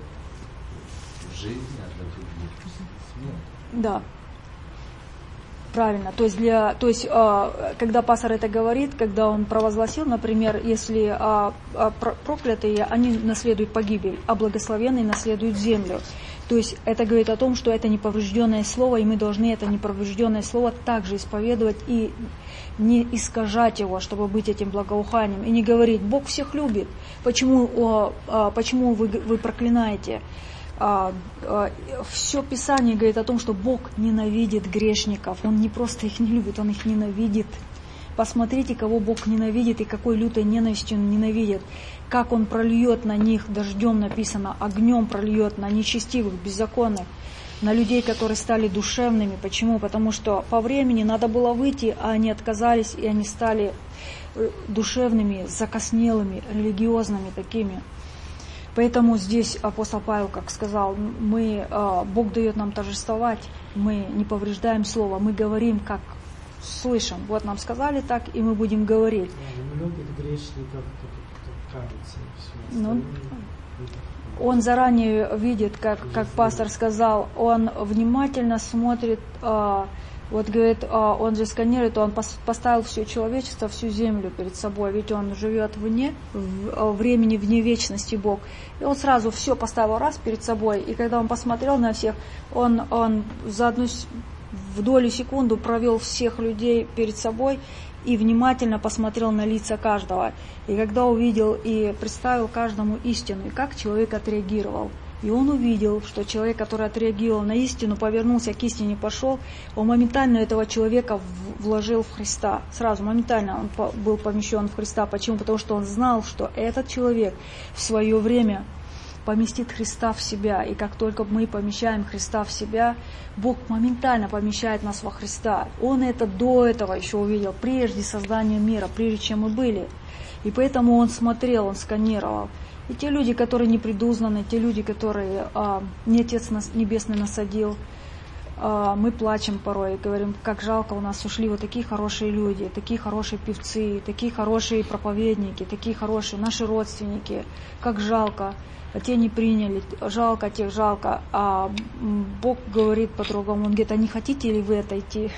в жизни, а для других смерть. Да. Правильно. То есть, для, то есть когда пастор это говорит, когда он провозгласил, например, если проклятые, они наследуют погибель, а благословенные наследуют землю. То есть это говорит о том, что это неповрежденное слово, и мы должны это неповрежденное слово также исповедовать и не искажать его, чтобы быть этим благоуханием. И не говорить, Бог всех любит, почему, о, о, почему вы, вы проклинаете? А, а, все Писание говорит о том, что Бог ненавидит грешников. Он не просто их не любит, Он их ненавидит. Посмотрите, кого Бог ненавидит и какой лютой ненавистью Он ненавидит. Как Он прольет на них дождем, написано, огнем прольет на нечестивых, беззаконных, на людей, которые стали душевными. Почему? Потому что по времени надо было выйти, а они отказались, и они стали душевными, закоснелыми, религиозными такими. Поэтому здесь апостол Павел, как сказал, мы, Бог дает нам торжествовать, мы не повреждаем слово, мы говорим, как слышим. Вот нам сказали так, и мы будем говорить. Много грешников, кажется, все ну, он заранее видит, как, как пастор сказал, он внимательно смотрит, вот говорит, он же сканирует, он поставил все человечество, всю землю перед собой, ведь он живет вне времени, вне вечности Бог. И он сразу все поставил раз перед собой, и когда он посмотрел на всех, он, он за одну в долю секунду провел всех людей перед собой и внимательно посмотрел на лица каждого. И когда увидел и представил каждому истину, и как человек отреагировал. И он увидел, что человек, который отреагировал на истину, повернулся к истине, пошел, он моментально этого человека вложил в Христа. Сразу, моментально он был помещен в Христа. Почему? Потому что он знал, что этот человек в свое время поместит Христа в себя. И как только мы помещаем Христа в себя, Бог моментально помещает нас во Христа. Он это до этого еще увидел, прежде создания мира, прежде чем мы были. И поэтому Он смотрел, Он сканировал. И те люди, которые не предузнаны, те люди, которые а, не Отец Небесный насадил, а, мы плачем порой и говорим, как жалко, у нас ушли вот такие хорошие люди, такие хорошие певцы, такие хорошие проповедники, такие хорошие наши родственники, как жалко. А те не приняли, жалко тех, жалко. А Бог говорит по-другому, Он говорит, а не хотите ли вы отойти?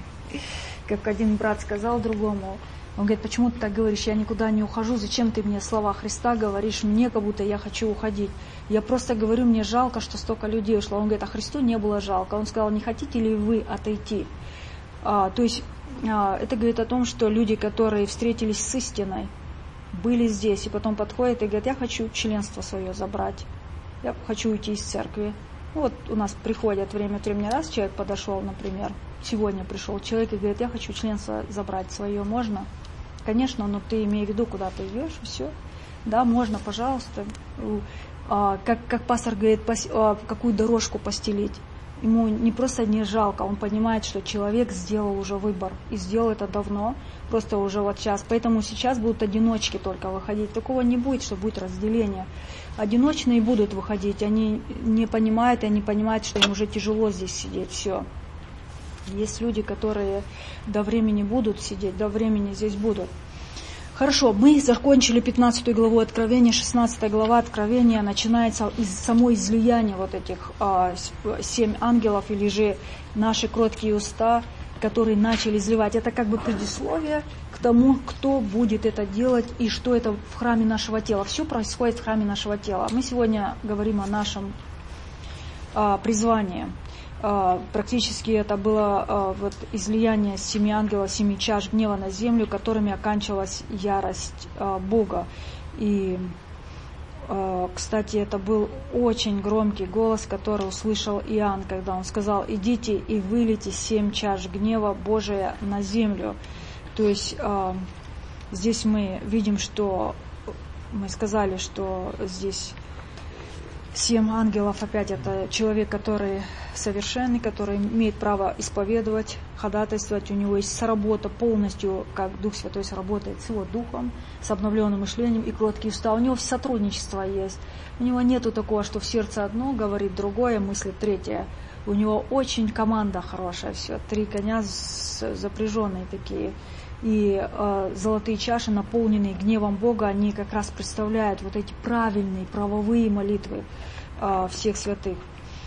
Как один брат сказал другому, он говорит, почему ты так говоришь, я никуда не ухожу, зачем ты мне слова Христа говоришь, мне как будто я хочу уходить. Я просто говорю, мне жалко, что столько людей ушло. Он говорит, а Христу не было жалко. Он сказал, не хотите ли вы отойти? А, то есть а, это говорит о том, что люди, которые встретились с истиной, были здесь, и потом подходят и говорят, я хочу членство свое забрать, я хочу уйти из церкви. Вот у нас приходят время от времени, раз человек подошел, например, сегодня пришел человек и говорит, я хочу членство забрать свое, можно? Конечно, но ты имей в виду, куда ты идешь, все. Да, можно, пожалуйста. А, как, как пастор говорит, пос, а, какую дорожку постелить. Ему не просто не жалко, он понимает, что человек сделал уже выбор. И сделал это давно, просто уже вот сейчас. Поэтому сейчас будут одиночки только выходить. Такого не будет, что будет разделение. Одиночные будут выходить, они не понимают, и они понимают, что им уже тяжело здесь сидеть, все. Есть люди, которые до времени будут сидеть, до времени здесь будут. Хорошо, мы закончили пятнадцатую главу Откровения, шестнадцатая глава Откровения начинается из самого излияния вот этих а, семь ангелов, или же наши кроткие уста, которые начали изливать. Это как бы предисловие к тому, кто будет это делать и что это в храме нашего тела. Все происходит в храме нашего тела. Мы сегодня говорим о нашем а, призвании. Практически это было вот излияние семи ангелов, семи чаш гнева на землю, которыми оканчивалась ярость Бога. И, кстати, это был очень громкий голос, который услышал Иоанн, когда он сказал, идите и вылейте семь чаш гнева Божия на землю. То есть здесь мы видим, что мы сказали, что здесь семь ангелов, опять это человек, который совершенный, который имеет право исповедовать, ходатайствовать. У него есть соработа полностью, как Дух Святой сработает с его духом, с обновленным мышлением и кроткие уста. У него сотрудничество есть. У него нету такого, что в сердце одно говорит другое, мыслит третье. У него очень команда хорошая, все. Три коня запряженные такие. И э, золотые чаши, наполненные гневом Бога, они как раз представляют вот эти правильные, правовые молитвы э, всех святых.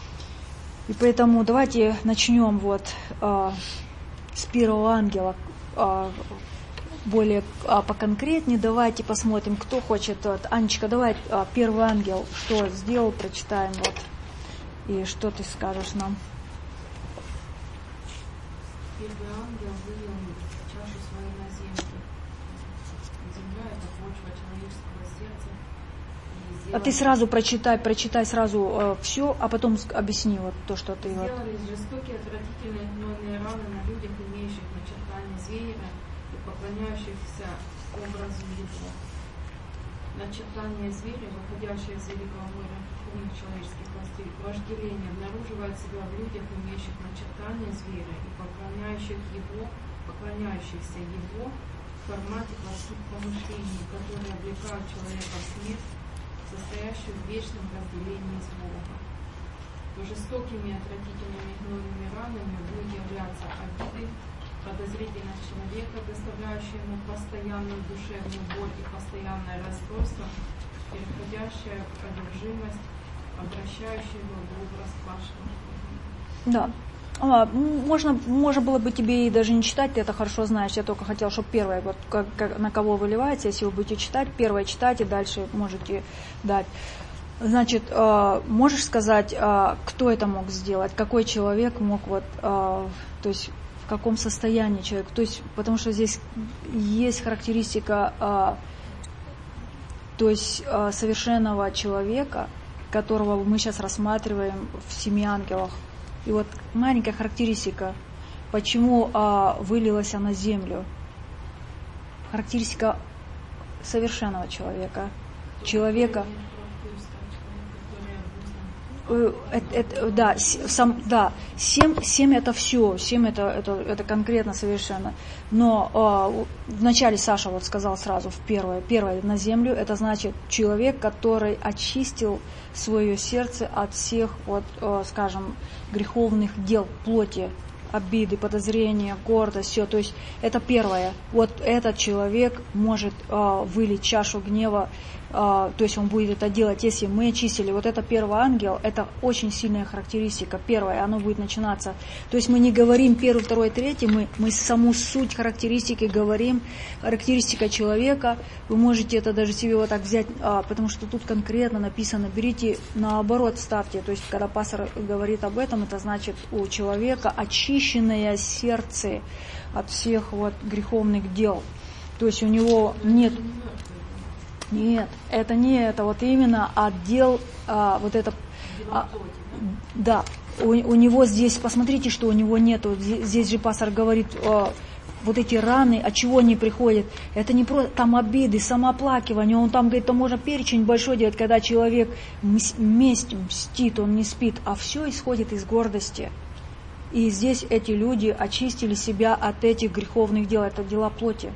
И поэтому давайте начнем вот э, с первого ангела, э, более э, поконкретнее. Давайте посмотрим, кто хочет. Вот, Анечка, давай э, первый ангел, что сделал, прочитаем. Вот. И что ты скажешь нам? Первый ангел вывел чашу свою на землю. Земля — это почва человеческого сердца. А ты сразу прочитай, прочитай сразу э, все, а потом объясни вот то, что ты... Сделали Вот. жестокие, отвратительные гнойные раны на людях, имеющих начертание зверя и поклоняющихся образу его. Начертание зверя, выходящее из великого моря умных человеческих властей, вожделение обнаруживает себя в людях, имеющих начертание зверя и поклоняющих его, поклоняющихся его в формате плохих помышлений, которые облекают человека в смерть, состоящую в вечном разделении с Богом. То жестокими и отвратительными гнойными ранами будет являться обиды, подозрительность человека, доставляющая ему постоянную душевную боль и постоянное расстройство, переходящая в одержимость, обращающая его в образ пашного. Да. А, можно, можно было бы тебе и даже не читать, ты это хорошо знаешь. Я только хотела, чтобы первое, вот, как, как, на кого выливается, если вы будете читать, первое читать, и дальше можете дать. Значит, э, можешь сказать, э, кто это мог сделать, какой человек мог, вот, э, то есть в каком состоянии человек, то есть, потому что здесь есть характеристика, э, то есть э, совершенного человека, которого мы сейчас рассматриваем в семи ангелах. И вот маленькая характеристика, почему а, вылилась она на землю. Характеристика совершенного человека. Человека. Это, это, да, сам, да, семь, семь это все, семь это, это, это конкретно совершенно. Но э, вначале Саша вот сказал сразу в первое, первое на землю, это значит человек, который очистил свое сердце от всех, вот, э, скажем, греховных дел плоти, обиды, подозрения, гордость, все. То есть это первое. Вот этот человек может э, вылить чашу гнева, э, то есть он будет это делать, если мы очистили. Вот это первый ангел, это очень сильная характеристика. Первое, оно будет начинаться. То есть мы не говорим первый, второй, третий, мы, мы саму суть характеристики говорим. Характеристика человека, вы можете это даже себе вот так взять, э, потому что тут конкретно написано, берите наоборот, ставьте. То есть когда пастор говорит об этом, это значит у человека очищение очищенное сердце от всех вот греховных дел. То есть у него нет... Нет, это не это, вот именно отдел, а, вот это... А, да, у, у него здесь, посмотрите, что у него нету. Здесь же пастор говорит, а, вот эти раны, от чего они приходят. Это не просто там обиды, самооплакивание. Он там говорит, то можно перечень большой делать, когда человек месть мстит, он не спит, а все исходит из гордости. И здесь эти люди очистили себя от этих греховных дел. Это дела плоти.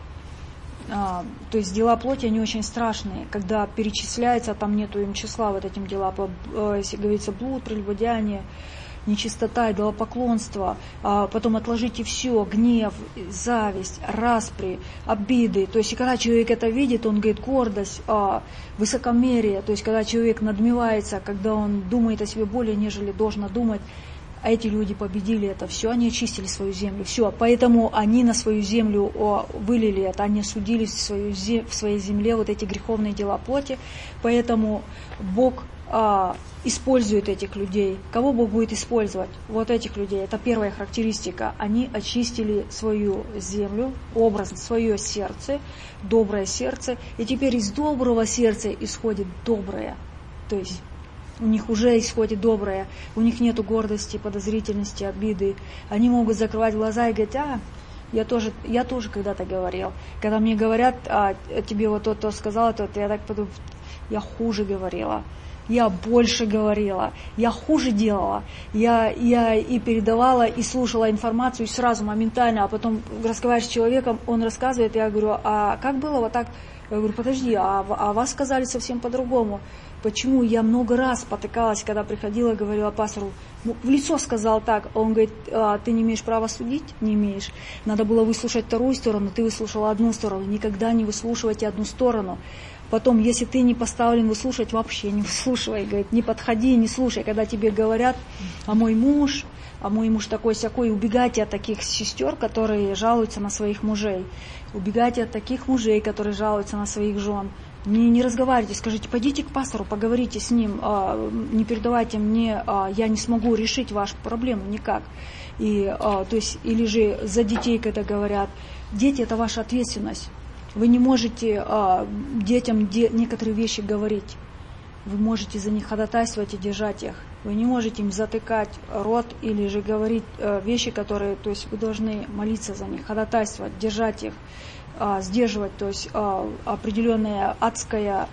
А, то есть дела плоти, они очень страшные. Когда перечисляется, там нету им числа вот этим дела. Если говорится блуд, прелюбодеяние, нечистота, идолопоклонство. А потом отложите все, гнев, зависть, распри, обиды. То есть когда человек это видит, он говорит гордость, а, высокомерие. То есть когда человек надмевается, когда он думает о себе более, нежели должно думать. А эти люди победили это все, они очистили свою землю, все. Поэтому они на свою землю о, вылили это, они судили в, свою, в своей земле вот эти греховные дела плоти. Поэтому Бог а, использует этих людей. Кого Бог будет использовать? Вот этих людей. Это первая характеристика. Они очистили свою землю, образ, свое сердце, доброе сердце. И теперь из доброго сердца исходит доброе. То есть у них уже исходит доброе, у них нету гордости, подозрительности, обиды. Они могут закрывать глаза и говорить, а, я тоже, я тоже когда-то говорил. Когда мне говорят, а, тебе вот тот, кто сказал, то я так подумал, я хуже говорила, я больше говорила, я хуже делала. Я, я и передавала, и слушала информацию, и сразу, моментально, а потом разговариваешь с человеком, он рассказывает, я говорю, а как было вот так? Я говорю, подожди, а, а вас сказали совсем по-другому. Почему? Я много раз потыкалась, когда приходила, говорила пастору, ну, в лицо сказал так. Он говорит, а, ты не имеешь права судить? Не имеешь. Надо было выслушать вторую сторону, ты выслушала одну сторону. Никогда не выслушивайте одну сторону. Потом, если ты не поставлен выслушать, вообще не выслушивай. Говорит, не подходи, не слушай. Когда тебе говорят, а мой муж, а мой муж такой-сякой, убегайте от таких сестер, которые жалуются на своих мужей. Убегайте от таких мужей, которые жалуются на своих жен. Не, не разговаривайте, скажите, пойдите к пастору, поговорите с ним, а, не передавайте мне, а, я не смогу решить вашу проблему никак. И, а, то есть, или же за детей, когда говорят, дети это ваша ответственность. Вы не можете а, детям де, некоторые вещи говорить. Вы можете за них ходатайствовать и держать их. Вы не можете им затыкать рот или же говорить а, вещи, которые, то есть вы должны молиться за них, ходатайствовать, держать их. Сдерживать, то есть определенное адское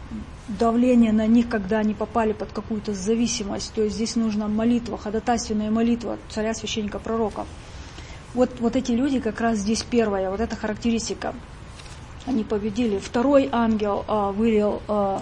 давление на них, когда они попали под какую-то зависимость. То есть здесь нужна молитва, ходатайственная молитва царя, священника, пророка. Вот, вот эти люди как раз здесь первая, вот эта характеристика. Они победили. Второй ангел а, вылил, а,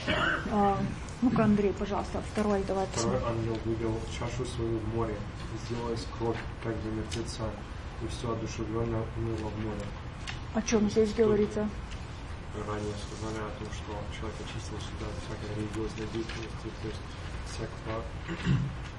а, ну-ка, Андрей, пожалуйста, второй давай Второй посмотрим. ангел вывел чашу свою в море, сделалась кровь, как для мертвеца, и все одушевленное уныло в море. О чем здесь говорится? Ранее сказали о том, что человек очистил себя от всякой религиозной деятельности, то есть всякого...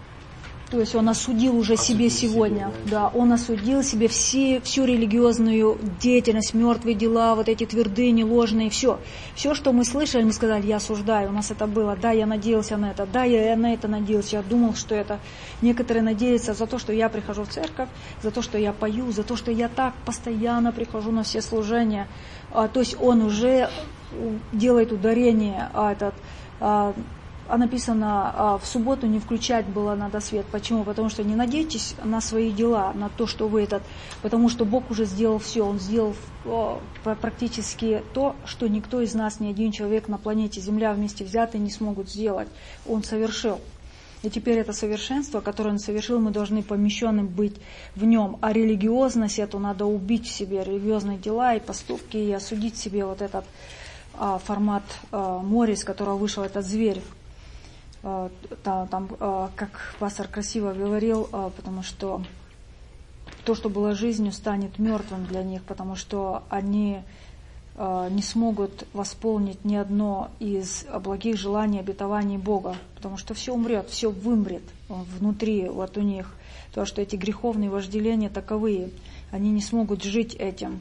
То есть он осудил уже Осудил себе себе, сегодня. да. Да, он осудил себе все, всю религиозную деятельность, мертвые дела, вот эти твердыни ложные, все. Все, что мы слышали, мы сказали, я осуждаю, у нас это было, да, я надеялся на это, да, я на это надеялся, я думал, что это. Некоторые надеются за то, что я прихожу в церковь, за то, что я пою, за то, что я так постоянно прихожу на все служения. А, то есть он уже делает ударение, а, этот... А, а написано, а, в субботу не включать было надо свет. Почему? Потому что не надейтесь на свои дела, на то, что вы этот... Потому что Бог уже сделал все. Он сделал о, практически то, что никто из нас, ни один человек на планете Земля вместе взятый не смогут сделать. Он совершил. И теперь это совершенство, которое Он совершил, мы должны помещенным быть в нем. А религиозность эту надо убить в себе, религиозные дела и поступки, и осудить в себе вот этот а, формат а, моря, из которого вышел этот зверь. А, там, там а, как пастор красиво говорил, а, потому что то, что было жизнью, станет мертвым для них, потому что они не смогут восполнить ни одно из благих желаний, обетований Бога, потому что все умрет, все вымрет внутри вот у них. То, что эти греховные вожделения таковые, они не смогут жить этим.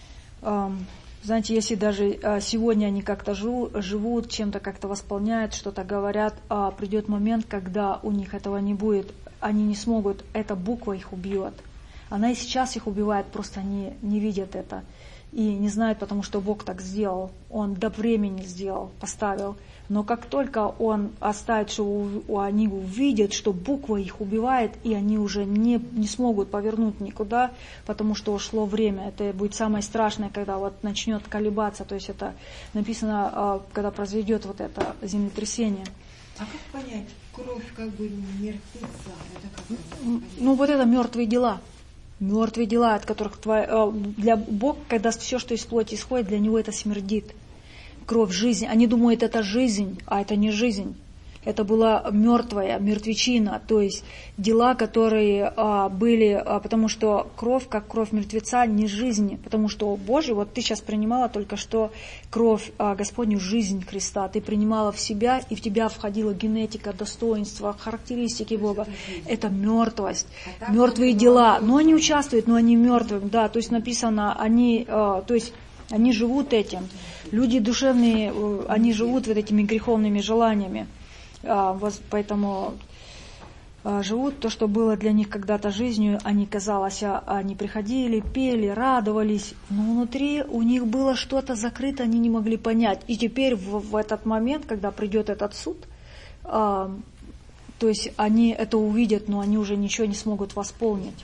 Знаете, если даже сегодня они как-то живут, чем-то как-то восполняют, что-то говорят, а придет момент, когда у них этого не будет, они не смогут, эта буква их убьет. Она и сейчас их убивает, просто они не видят это. И не знают, потому что Бог так сделал. Он до времени сделал, поставил. Но как только Он оставит, что они увидят, что буква их убивает, и они уже не, не смогут повернуть никуда, потому что ушло время. Это будет самое страшное, когда вот начнет колебаться. То есть это написано, когда произойдет вот это землетрясение. А как понять, кровь как бы мертвеца? Это как понять? Ну вот это мертвые дела. Мертвые дела, от которых твоя, для Бога, когда все, что из плоти исходит, для Него это смердит. Кровь, жизнь. Они думают, это жизнь, а это не жизнь. Это была мертвая, мертвечина, то есть дела, которые а, были, а, потому что кровь, как кровь мертвеца, не жизнь, потому что, Боже, вот ты сейчас принимала только что кровь а, Господню, жизнь Христа, ты принимала в себя, и в тебя входила генетика, достоинства, характеристики Бога. Это мертвость, а мертвые дела, но они участвуют, но они мертвые, да, то есть написано, они, а, то есть они живут этим, люди душевные, они живут вот этими греховными желаниями. Поэтому живут то, что было для них когда-то жизнью, они, казалось, они приходили, пели, радовались, но внутри у них было что-то закрыто, они не могли понять. И теперь в, в этот момент, когда придет этот суд, то есть они это увидят, но они уже ничего не смогут восполнить.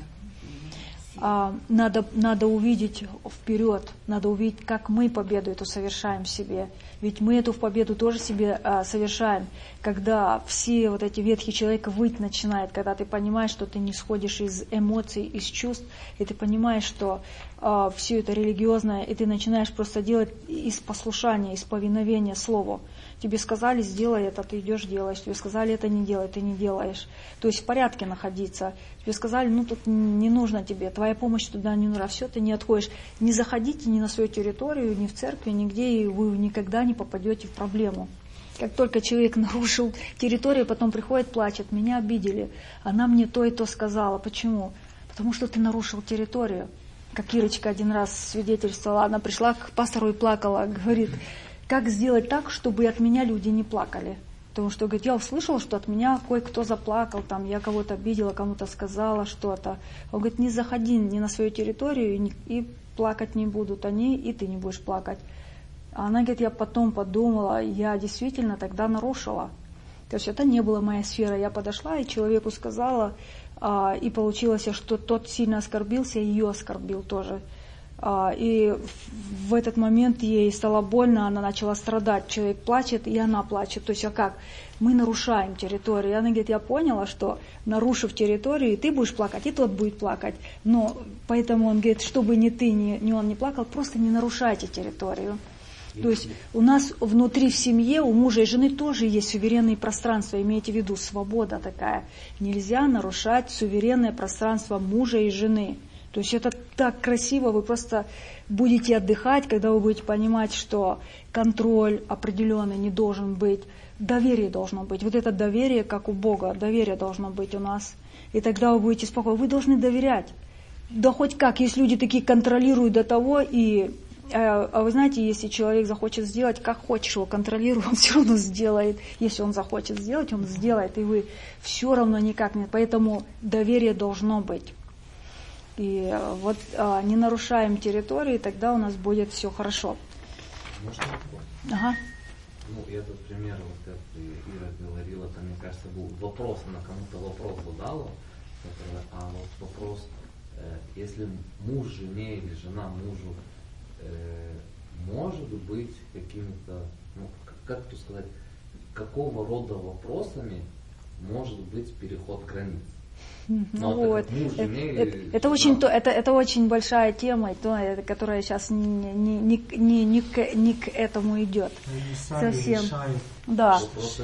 Надо, надо увидеть вперед, надо увидеть, как мы победу эту совершаем в себе. Ведь мы эту победу тоже себе а, совершаем, когда все вот эти ветхие человека выть начинает, когда ты понимаешь, что ты не сходишь из эмоций, из чувств, и ты понимаешь, что а, все это религиозное, и ты начинаешь просто делать из послушания, из повиновения Слову. Тебе сказали, сделай это, ты идешь, делаешь. Тебе сказали, это не делай, ты не делаешь. То есть в порядке находиться. Тебе сказали, ну тут не нужно тебе, твоя помощь туда не нужна, все, ты не отходишь. Не заходите ни на свою территорию, ни в церкви, нигде, и вы никогда не попадете в проблему. Как только человек нарушил территорию, потом приходит, плачет, меня обидели, она мне то и то сказала. Почему? Потому что ты нарушил территорию. Как Ирочка один раз свидетельствовала, она пришла к пастору и плакала, говорит, как сделать так, чтобы от меня люди не плакали. Потому что, говорит, я услышала, что от меня кое-кто заплакал, там, я кого-то обидела, кому-то сказала что-то. Он говорит, не заходи ни на свою территорию, и, не, и плакать не будут они, и ты не будешь плакать. А она говорит, я потом подумала, я действительно тогда нарушила. То есть это не была моя сфера. Я подошла и человеку сказала, а, и получилось, что тот сильно оскорбился, и ее оскорбил тоже. А, и в этот момент ей стало больно, она начала страдать. Человек плачет, и она плачет. То есть, а как? Мы нарушаем территорию. И она говорит, я поняла, что нарушив территорию, и ты будешь плакать, и тот будет плакать. Но поэтому он говорит, чтобы ни ты, ни, ни он не плакал, просто не нарушайте территорию. То есть у нас внутри в семье, у мужа и жены тоже есть суверенные пространства. Имейте в виду, свобода такая. Нельзя нарушать суверенное пространство мужа и жены. То есть это так красиво, вы просто будете отдыхать, когда вы будете понимать, что контроль определенный не должен быть, доверие должно быть. Вот это доверие, как у Бога, доверие должно быть у нас. И тогда вы будете спокойны. Вы должны доверять. Да хоть как, есть люди такие контролируют до того, и, а вы знаете, если человек захочет сделать, как хочешь его контролируй, он все равно сделает. Если он захочет сделать, он сделает, и вы все равно никак нет. Поэтому доверие должно быть. И вот а, не нарушаем территории, тогда у нас будет все хорошо. Можно вопрос? Ага. ну, и этот пример, вот как Ира говорила, это, мне кажется, был вопрос, она кому-то вопрос задала, который, а вот вопрос, э, если муж жене или жена мужу э, может быть какими-то, ну, как, как тут сказать, какого рода вопросами может быть переход границ? Ну, вот. это, это, это, очень, это, это очень большая тема, то, которая сейчас не, не, не, не, не, к, не к этому идет. Совсем. Решают, да.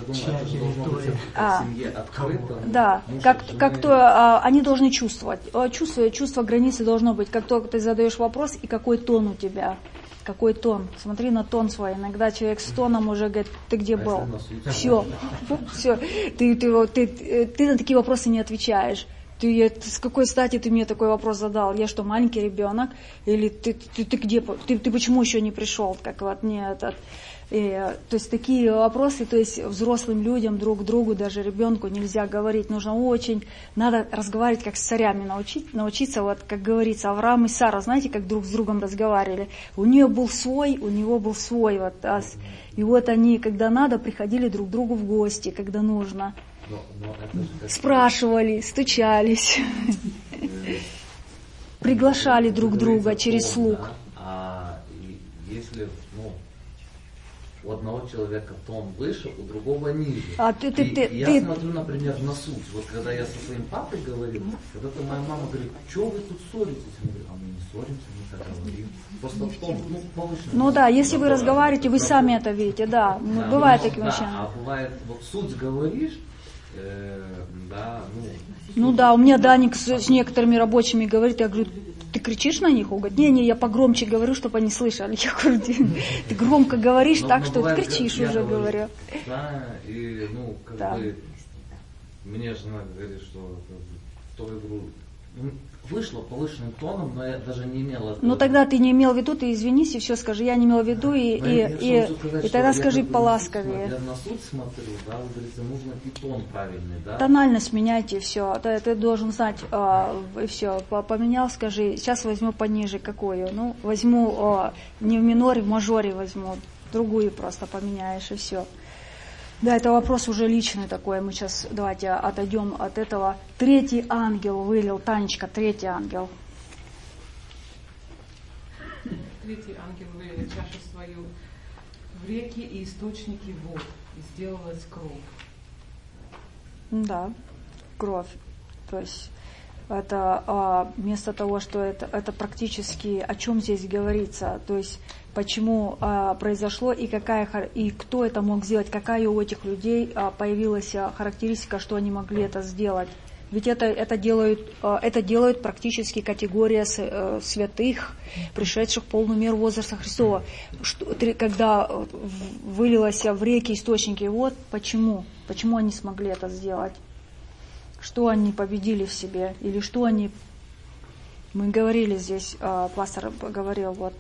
А, да. Как, как то, а, они должны чувствовать. Чувство, чувство границы должно быть. Как только ты задаешь вопрос, и какой тон у тебя. Какой тон? Смотри на тон свой. Иногда человек с тоном уже говорит, ты где был? Все, все. Ты, ты, ты, ты, ты на такие вопросы не отвечаешь. Ты, с какой стати ты мне такой вопрос задал? Я что, маленький ребенок? Или ты, ты, ты где? Ты, ты почему еще не пришел? Как вот мне этот... И, то есть такие вопросы, то есть взрослым людям, друг другу, даже ребенку нельзя говорить. Нужно очень, надо разговаривать как с царями, научить, научиться, вот как говорится, Авраам и Сара, знаете, как друг с другом разговаривали. У нее был свой, у него был свой. Вот, а, и вот они, когда надо, приходили друг к другу в гости, когда нужно. Но, но спрашивали, стучались, приглашали друг друга через слуг. А если, ну, у одного человека тон выше, у другого ниже. А ты, ты, ты, я ты... смотрю, например, на суть. Вот когда я со своим папой говорил, когда-то моя мама говорит, что вы тут ссоритесь? Я говорю, а мы не ссоримся, мы так говорим. Просто тон, ну, повышенный. Ну да, если вы разговариваете, вы сами это видите, да. да бывает ну, такие да, вещи. А бывает, вот суть говоришь, э, да, ну... Ну да, у меня Даник с, с некоторыми рабочими говорит, я говорю, ты кричишь на них? Он говорит, не-не, я погромче говорю, чтобы они слышали. Я говорю, ты, ты громко говоришь но, так, но что бывает, ты кричишь уже, говорю, говорю. Да, и, ну, как да. бы, мне жена говорит, что, что я говорю, вышло повышенным тоном, но я даже не имела... Ну, тогда ты не имел в виду, ты извинись и все скажи, я не имел в виду, и, и, и, сказать, и тогда скажи поласковее. Я на суд смотрю, да, вы говорите, нужно и тон правильный, да? Тональность меняйте, все, ты, ты должен знать, а, и все, поменял, скажи, сейчас возьму пониже, какую? Ну, возьму, а, не в миноре, в мажоре возьму, другую просто поменяешь, и все. Да, это вопрос уже личный такой. Мы сейчас давайте отойдем от этого. Третий ангел вылил. Танечка, третий ангел. Третий ангел вылил чашу свою в реки и источники вод, и сделалась кровь. Да, кровь. То есть это а, вместо того, что это, это практически о чем здесь говорится, то есть почему а, произошло и какая и кто это мог сделать, какая у этих людей а, появилась а, характеристика, что они могли это сделать. Ведь это, это, делают, а, это делают практически категория с, а, святых, пришедших в полную меру возраста Христова. Что, когда вылилось в реки источники, вот почему, почему они смогли это сделать. Что они победили в себе, или что они... Мы говорили здесь, э, пастор говорил, вот,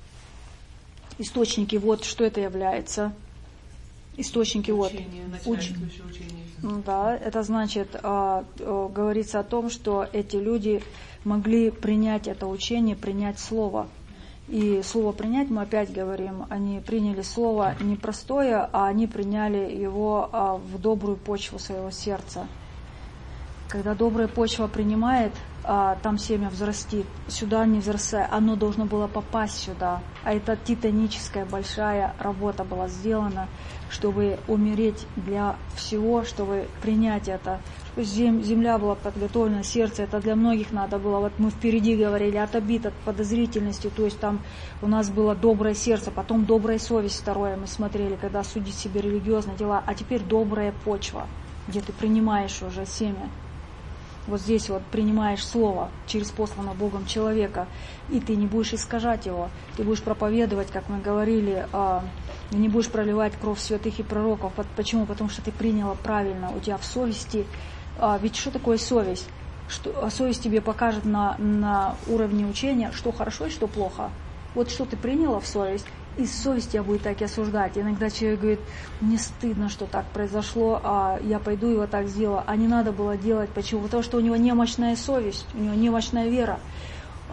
источники, вот, что это является. Источники, учение, вот. Уч... Учение. Да, это значит, э, э, говорится о том, что эти люди могли принять это учение, принять слово. И слово принять, мы опять говорим, они приняли слово не простое, а они приняли его э, в добрую почву своего сердца. Когда добрая почва принимает, а, там семя взрастит, сюда не взрастает, оно должно было попасть сюда. А это титаническая большая работа была сделана, чтобы умереть для всего, чтобы принять это. Земля была подготовлена, сердце, это для многих надо было. Вот мы впереди говорили от обид, от подозрительности, то есть там у нас было доброе сердце, потом добрая совесть, второе мы смотрели, когда судить себе религиозные дела, а теперь добрая почва, где ты принимаешь уже семя. Вот здесь вот принимаешь слово через посланного Богом человека, и ты не будешь искажать его, ты будешь проповедовать, как мы говорили, не будешь проливать кровь святых и пророков. Почему? Потому что ты приняла правильно, у тебя в совести, ведь что такое совесть? Что, совесть тебе покажет на, на уровне учения, что хорошо и что плохо. Вот что ты приняла в совесть, и совесть тебя будет так и осуждать. Иногда человек говорит, мне стыдно, что так произошло, а я пойду и вот так сделаю. А не надо было делать. Почему? Потому что у него немощная совесть, у него немощная вера.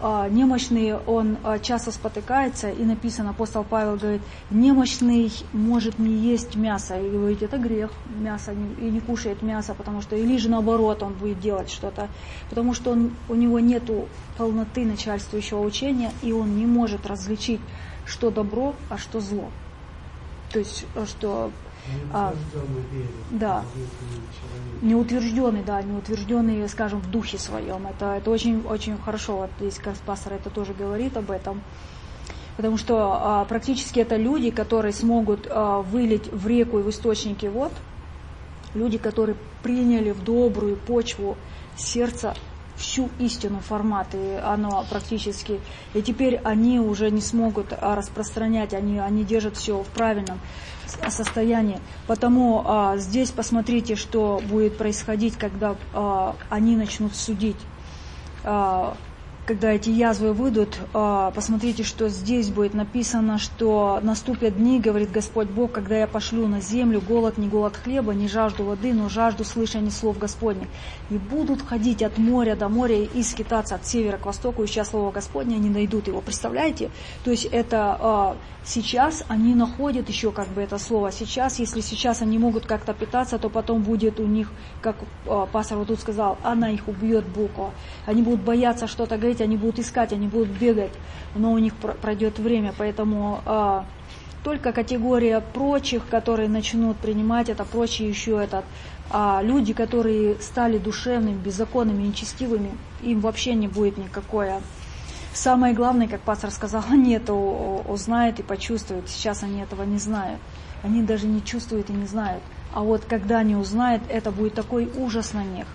а, немощный, он а, часто спотыкается, и написано, апостол Павел говорит, немощный может не есть мясо, и говорит, это грех, мясо, и не кушает мясо, потому что, или же наоборот, он будет делать что-то, потому что он, у него нету полноты начальствующего учения, и он не может различить, что добро, а что зло. То есть, что... А, да, неутвержденный, да, неутвержденный, скажем, в духе своем. Это, это очень, очень хорошо. Вот здесь пастор это тоже говорит об этом. Потому что а, практически это люди, которые смогут а, вылить в реку и в источники вод. Люди, которые приняли в добрую почву сердца всю истину, формат, и оно практически... И теперь они уже не смогут распространять, они, они держат все в правильном состоянии. Потому а, здесь посмотрите, что будет происходить, когда а, они начнут судить. А, когда эти язвы выйдут, а, посмотрите, что здесь будет написано, что наступят дни, говорит Господь Бог, когда я пошлю на землю голод, не голод хлеба, не жажду воды, но жажду слышания слов Господних. И будут ходить от моря до моря и скитаться от севера к востоку, ища слово Господне, они найдут его. Представляете? То есть это а, сейчас они находят еще как бы это слово. Сейчас, если сейчас они могут как-то питаться, то потом будет у них, как а, пастор вот тут сказал, она их убьет буква. Они будут бояться что-то говорить, они будут искать, они будут бегать, но у них пройдет время, поэтому а, только категория прочих, которые начнут принимать это, прочие еще этот, а люди, которые стали душевными, беззаконными, нечестивыми, им вообще не будет никакое. Самое главное, как пастор сказал, они это узнают и почувствуют. Сейчас они этого не знают. Они даже не чувствуют и не знают. А вот когда они узнают, это будет такой ужас на них.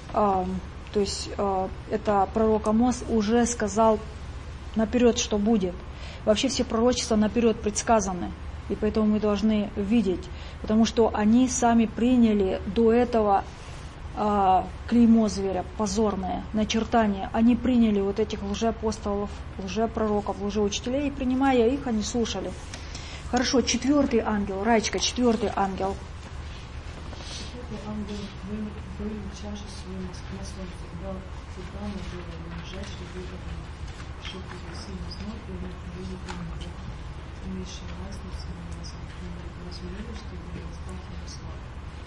То есть это пророк Амос уже сказал наперед, что будет. Вообще все пророчества наперед предсказаны. И поэтому мы должны видеть. Потому что они сами приняли до этого а, клеймо зверя, позорное, начертание. Они приняли вот этих лжеапостолов, лжепророков, лжеучителей, и принимая их, они слушали. Хорошо, четвертый ангел, Раечка, четвертый ангел. Четвертый ангел вылил чашу свою на солнце, дал Цветану белому, лежащий выгодно, чтоб извести знак, и вылил ангел, имеющий власть над всеми разом, и разумели, что не раздать ему славу.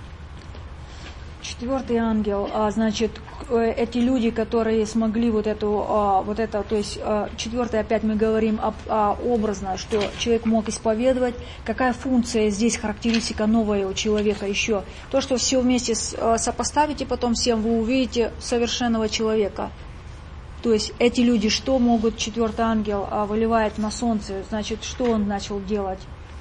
Четвертый ангел, а, значит, эти люди, которые смогли вот эту, а, вот это, то есть а, четвертый, опять мы говорим об, а, образно, что человек мог исповедовать. Какая функция здесь, характеристика новая у человека еще? То, что все вместе с, а, сопоставите, потом всем вы увидите совершенного человека. То есть эти люди, что могут четвертый ангел а, выливает на солнце, значит, что он начал делать?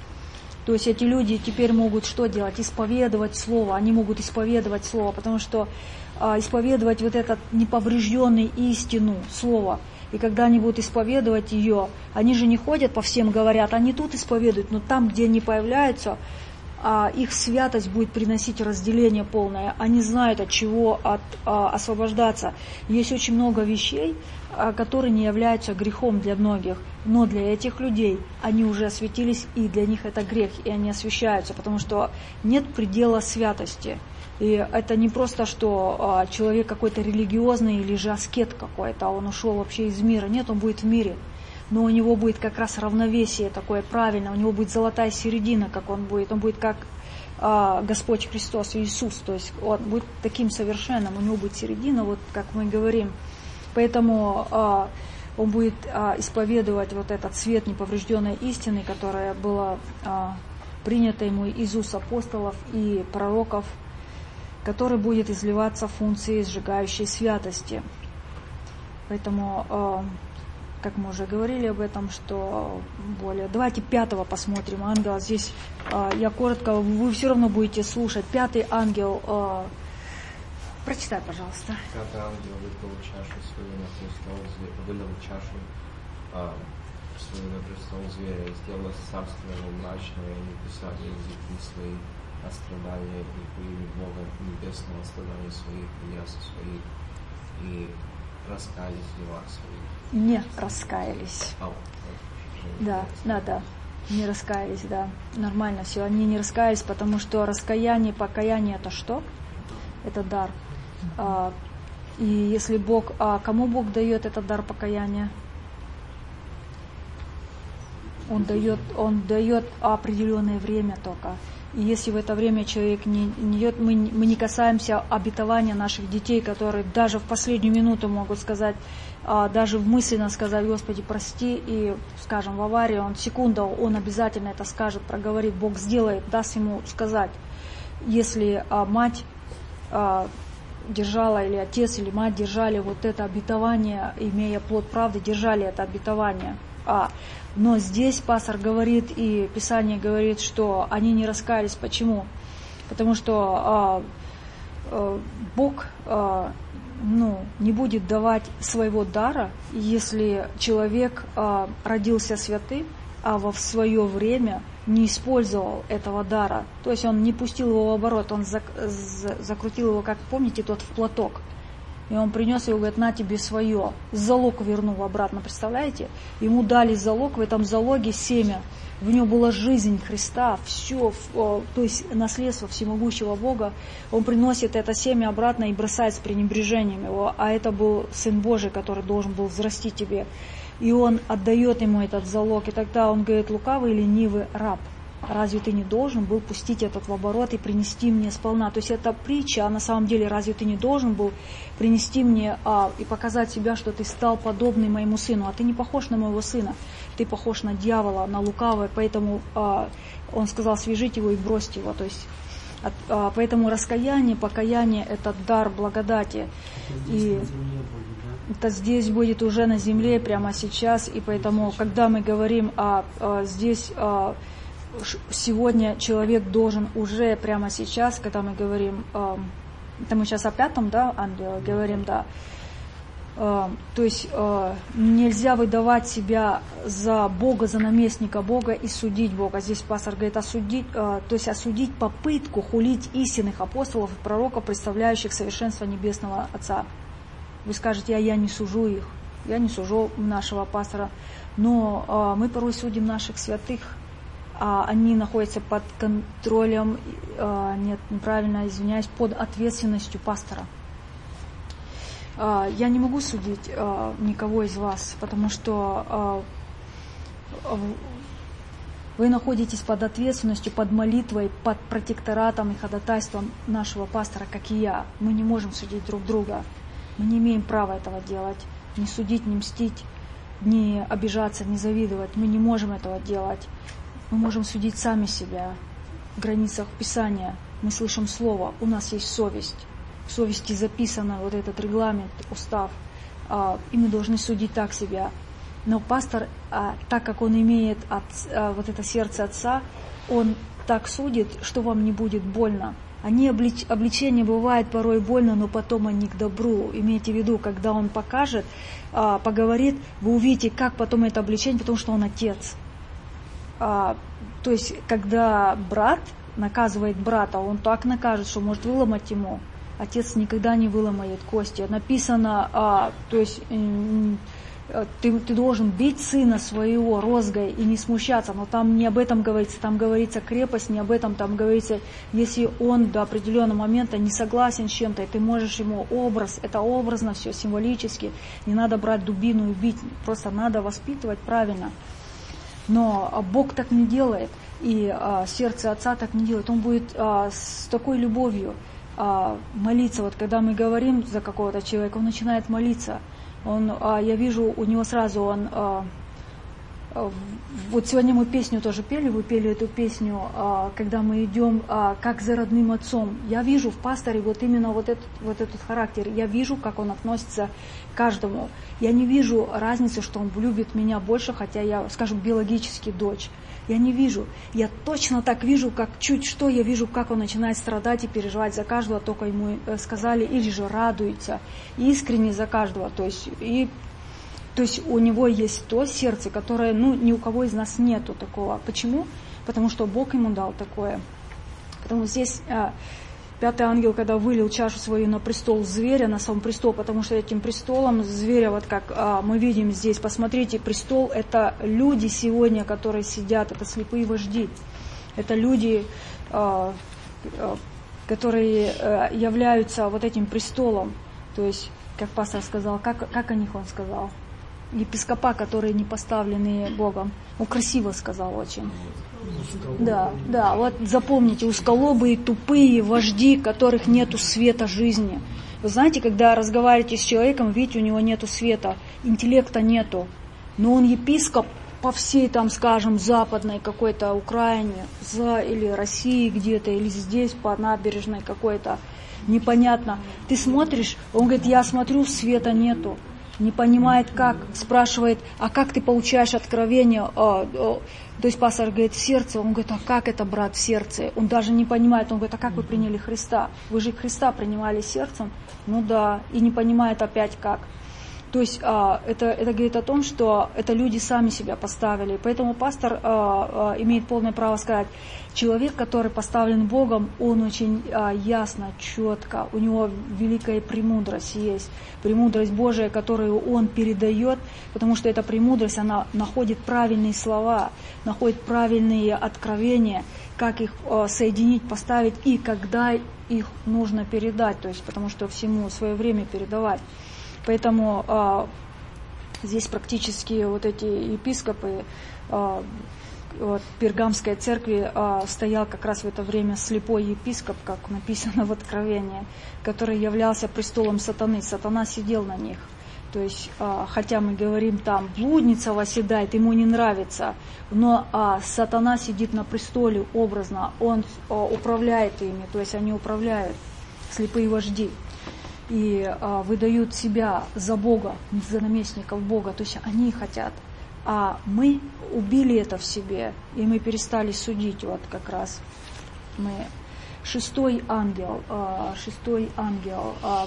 То есть эти люди теперь могут что делать? Исповедовать Слово. Они могут исповедовать Слово, потому что а, исповедовать вот этот неповрежденный истину Слово. И когда они будут исповедовать ее, они же не ходят по всем, говорят, они тут исповедуют, но там, где они появляются, а, их святость будет приносить разделение полное. Они знают, от чего от, а, освобождаться. Есть очень много вещей, а, которые не являются грехом для многих. Но для этих людей они уже осветились, и для них это грех, и они освящаются, потому что нет предела святости. И это не просто, что а, человек какой-то религиозный или же аскет какой-то, он ушел вообще из мира. Нет, он будет в мире. Но у него будет как раз равновесие такое правильное, у него будет золотая середина, как он будет. Он будет как а, Господь Христос, Иисус, то есть он будет таким совершенным, у него будет середина, вот как мы говорим. Поэтому а, он будет а, исповедовать вот этот свет неповрежденной истины, которая была а, принята ему из уст апостолов и пророков, который будет изливаться в функции сжигающей святости. Поэтому, а, как мы уже говорили об этом, что более... Давайте пятого посмотрим ангела. Здесь а, я коротко, вы все равно будете слушать. Пятый ангел... А, прочитай, пожалуйста. Пятый ангел выпил чашу свою на престол зверя, вылил чашу а, свою на престол зверя, и сделалось царство его мрачное, и не писали языки свои о страдании, и поили Бога небесного страданий своих, и ясов своих, и раскаялись в делах своих. Не раскаялись. А, да, да, да. Не раскаялись, да. Нормально все. Они не раскаялись, потому что раскаяние, покаяние это что? Это дар. И если Бог, а кому Бог дает этот дар покаяния? Он дает, он дает определенное время только. И если в это время человек не, не идет, мы, мы не касаемся обетования наших детей, которые даже в последнюю минуту могут сказать, а, даже мысленно сказать: Господи, прости, и, скажем, в аварии, он секунду, он обязательно это скажет, проговорит, Бог сделает, даст ему сказать. Если а, мать а, держала, или отец, или мать держали вот это обетование, имея плод правды, держали это обетование. А, но здесь пастор говорит, и Писание говорит, что они не раскаялись. Почему? Потому что а, а, Бог а, ну, не будет давать своего дара, если человек а, родился святым, а во свое время не использовал этого дара. То есть он не пустил его в оборот, он зак, за, закрутил его, как помните, тот в платок. И он принес его, говорит: на тебе свое. Залог вернул обратно, представляете? Ему дали залог, в этом залоге семя. В нем была жизнь Христа, все, то есть наследство всемогущего Бога. Он приносит это семя обратно и бросает с пренебрежением его. А это был Сын Божий, который должен был взрасти тебе. И он отдает ему этот залог. И тогда он говорит: лукавый, ленивый раб, разве ты не должен был пустить этот в оборот и принести мне сполна? То есть это притча, а на самом деле разве ты не должен был принести мне а, и показать себя, что ты стал подобный моему сыну? А ты не похож на моего сына, ты похож на дьявола, на лукавого. Поэтому а, он сказал: свяжите его и бросьте его. То есть, от, а, поэтому раскаяние, покаяние — это дар благодати. И это здесь будет уже на земле прямо сейчас. И поэтому, когда мы говорим о, о здесь... О, сегодня человек должен уже прямо сейчас, когда мы говорим, э, это мы сейчас о пятом, да, ангеле говорим, да, э, то есть э, нельзя выдавать себя за Бога, за наместника Бога и судить Бога. Здесь пастор говорит осудить, э, то есть осудить попытку хулить истинных апостолов и пророков, представляющих совершенство Небесного Отца. Вы скажете: а я не сужу их, я не сужу нашего пастора, но э, мы порой судим наших святых. Они находятся под контролем, нет, неправильно, извиняюсь, под ответственностью пастора. Я не могу судить никого из вас, потому что вы находитесь под ответственностью, под молитвой, под протекторатом и ходатайством нашего пастора, как и я. Мы не можем судить друг друга. Мы не имеем права этого делать. Не судить, не мстить, не обижаться, не завидовать. Мы не можем этого делать. Мы можем судить сами себя в границах Писания. Мы слышим Слово, у нас есть совесть. В совести записано вот этот регламент, устав. И мы должны судить так себя. Но пастор, так как он имеет от, вот это сердце Отца, он так судит, что вам не будет больно. Они облич, обличения бывает порой больно, но потом они к добру. Имейте в виду, когда он покажет, поговорит, вы увидите, как потом это обличение, потому что он Отец. А, то есть, когда брат наказывает брата, он так накажет, что может выломать ему. Отец никогда не выломает кости. Написано, а, то есть, ты, ты должен бить сына своего розгой и не смущаться. Но там не об этом говорится, там говорится крепость, не об этом, там говорится, если он до определенного момента не согласен с чем-то, и ты можешь ему образ, это образно все, символически, не надо брать дубину и бить, просто надо воспитывать правильно. Но Бог так не делает, и а, сердце Отца так не делает. Он будет а, с такой любовью а, молиться. Вот когда мы говорим за какого-то человека, он начинает молиться. Он, а, я вижу, у него сразу он... А, а, вот сегодня мы песню тоже пели, вы пели эту песню, а, когда мы идем а, как за родным отцом. Я вижу в пасторе вот именно вот этот, вот этот характер. Я вижу, как он относится к каждому. Я не вижу разницы, что он любит меня больше, хотя я, скажем, биологически дочь. Я не вижу. Я точно так вижу, как чуть что, я вижу, как он начинает страдать и переживать за каждого, только ему сказали, или же радуется, искренне за каждого. То есть, и, то есть у него есть то сердце, которое, ну, ни у кого из нас нету такого. Почему? Потому что Бог ему дал такое. Потому здесь... Пятый ангел, когда вылил чашу свою на престол зверя, на сам престол, потому что этим престолом зверя, вот как а, мы видим здесь, посмотрите, престол — это люди сегодня, которые сидят, это слепые вожди, это люди, а, а, которые а, являются вот этим престолом. То есть, как пастор сказал, как, как о них он сказал? Епископа, которые не поставлены Богом. Он красиво сказал очень. Да, да, вот запомните, узколобые, тупые вожди, которых нету света жизни. Вы знаете, когда разговариваете с человеком, видите, у него нету света, интеллекта нету. Но он епископ по всей, там, скажем, западной какой-то Украине, за, или России где-то, или здесь по набережной какой-то, непонятно. Ты смотришь, он говорит, я смотрю, света нету. Не понимает, как, спрашивает, а как ты получаешь откровение? А, а, то есть пастор говорит, в сердце. Он говорит, а как это, брат, в сердце? Он даже не понимает, он говорит, а как вы приняли Христа? Вы же Христа принимали сердцем? Ну да, и не понимает опять как. То есть а, это, это говорит о том, что это люди сами себя поставили. Поэтому пастор а, а, имеет полное право сказать, человек, который поставлен Богом, он очень а, ясно, четко, у него великая премудрость есть. Премудрость Божия, которую он передает, потому что эта премудрость, она находит правильные слова, находит правильные откровения, как их а, соединить, поставить и когда их нужно передать, то есть потому что всему свое время передавать. Поэтому а, здесь практически вот эти епископы а, вот, Пергамской церкви а, стоял как раз в это время слепой епископ, как написано в Откровении, который являлся престолом сатаны. Сатана сидел на них. То есть, а, хотя мы говорим там, блудница восседает, ему не нравится, но а, сатана сидит на престоле образно, он а, управляет ими, то есть они управляют, слепые вожди. И а, выдают себя за Бога, за наместников Бога, то есть они хотят. А мы убили это в себе, и мы перестали судить, вот как раз. Мы шестой ангел, а, шестой ангел, а,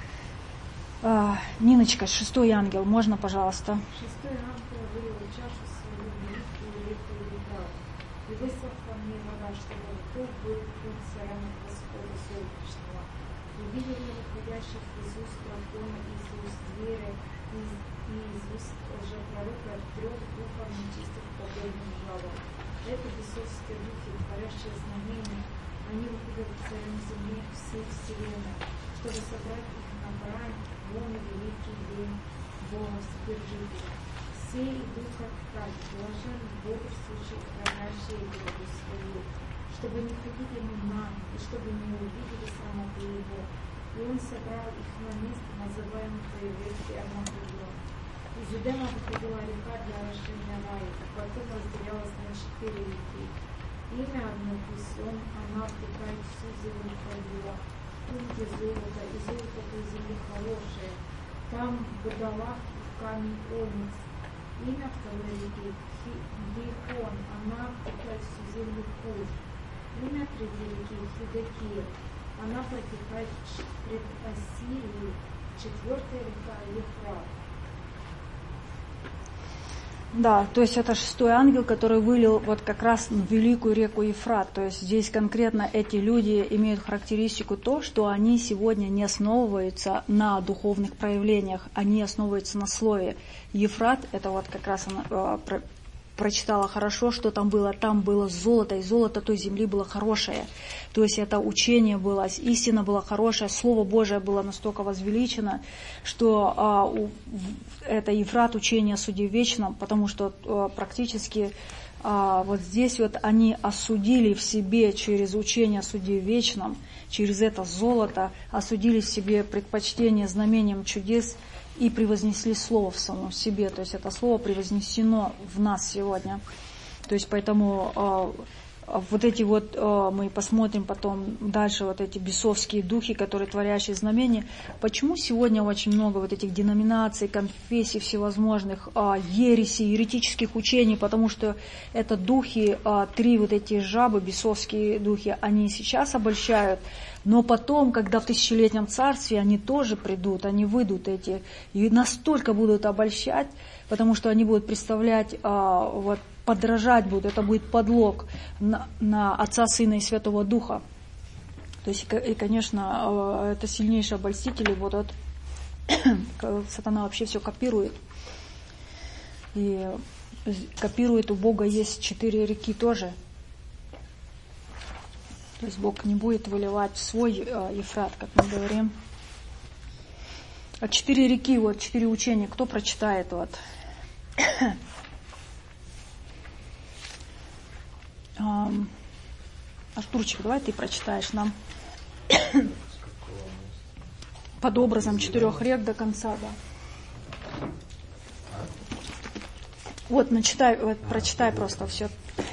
а, Ниночка, шестой ангел, можно, пожалуйста? Шестой ангел вылил чашу свою великую реку Ефрат, и высох во мне вода, чтобы готов был путь царям Господа Солнечного. Увидели выходящих из уст дракона, из уст зверя, и из уст лжепророка трех духов нечистых подобных жабам. Это бесовские духи, творящие знамения, они выходят к царям земли всей вселенной, чтобы собрать их на брань, вон и великий день Бога Вседержителя. Все идут как так, блажен бодрствующий, хранящий гробу свою, чтобы не ходили ему на, и чтобы не увидели самого его. И он собрал их на место, называемое Ветхий Армагеддон. Из Эдема выходила река для орошения рая, потом разделялась на четыре реки. Имя одно Письон, она втекает всю землю ходила. Тут, где золото, и золото той земли хорошее. Там Бадалах и камень Оникс. Имя второй реки Гихон, она втекает всю землю Куш. Имя третьей реки Хидекир. Она протекает пред Ассирией. Четвертая река Ефрат. Да, то есть это шестой ангел, который вылил вот как раз в великую реку Ефрат. То есть здесь конкретно эти люди имеют характеристику то, что они сегодня не основываются на духовных проявлениях, они основываются на слове. Ефрат, это вот как раз она э, про, прочитала хорошо, что там было. Там было золото, и золото той земли было хорошее. То есть это учение было, истина была хорошая, Слово Божие было настолько возвеличено, что а, у, это Ефрат, учение о суде вечном, потому что а, практически а, вот здесь вот они осудили в себе через учение о суде вечном, через это золото, осудили в себе предпочтение знамением чудес и превознесли Слово в самом себе. То есть это Слово превознесено в нас сегодня. То есть поэтому а, вот эти вот, а, мы посмотрим потом дальше, вот эти бесовские духи, которые творящие знамения. Почему сегодня очень много вот этих деноминаций, конфессий всевозможных, а, ересей, еретических учений, потому что это духи, а, три вот эти жабы, бесовские духи, они сейчас обольщают. Но потом, когда в тысячелетнем царстве, они тоже придут, они выйдут эти, и настолько будут обольщать, потому что они будут представлять, а, вот, подражать будут, это будет подлог на, на Отца, Сына и Святого Духа. То есть, и, конечно, это сильнейшие обольстители будут, сатана вообще все копирует. И копирует, у Бога есть четыре реки тоже. То есть Бог не будет выливать свой э, Ефрат, как мы говорим. А четыре реки, вот четыре учения, кто прочитает вот? Артурчик, давай ты прочитаешь нам. Под образом четырех рек до конца, да. Вот, начитай, вот, прочитай просто все.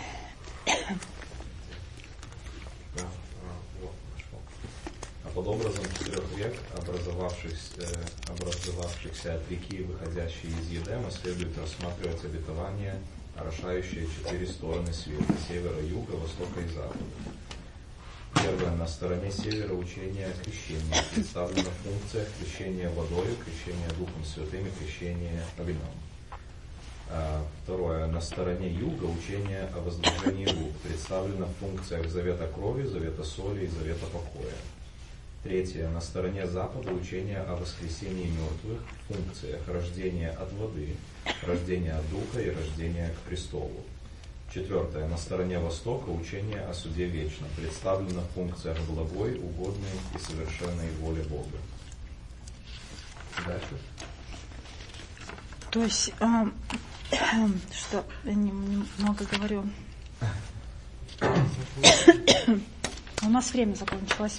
Под образом четырех рек, образовавшихся, образовавшихся от реки, выходящей из Едема, следует рассматривать обетование, орошающее четыре стороны света: севера, юга, востока и запада. Первое. На стороне севера учение о крещении. Представлена функция крещения водою, крещения Духом Святым и крещения огнем. Второе. На стороне юга учение о возложении рук. Представлена в функциях завета крови, завета соли и завета покоя. Третье. На стороне запада учение о воскресении мертвых, функциях рождения от воды, рождения от духа и рождения к престолу. Четвертое. На стороне востока учение о суде вечном, представлено в функциях благой, угодной и совершенной воли Бога. Дальше. То есть, э, э, что я немного говорю. У нас время закончилось.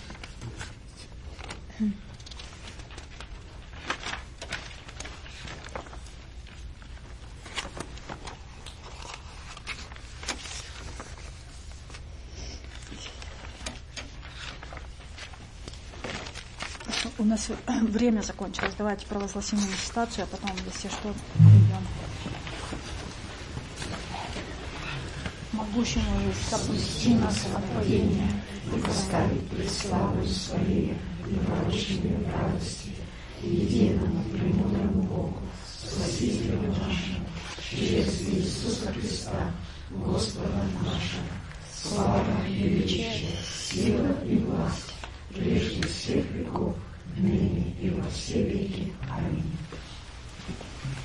У нас время закончилось. Давайте провозгласим медитацию, а потом, если что, идем. Могущему и сопусти нас от падения и поставить пред славой своей и порочными радости, и единому премудрому Богу, Спасителю нашему, через Иисуса Христа, Господа нашего, слава и величие, сила и власть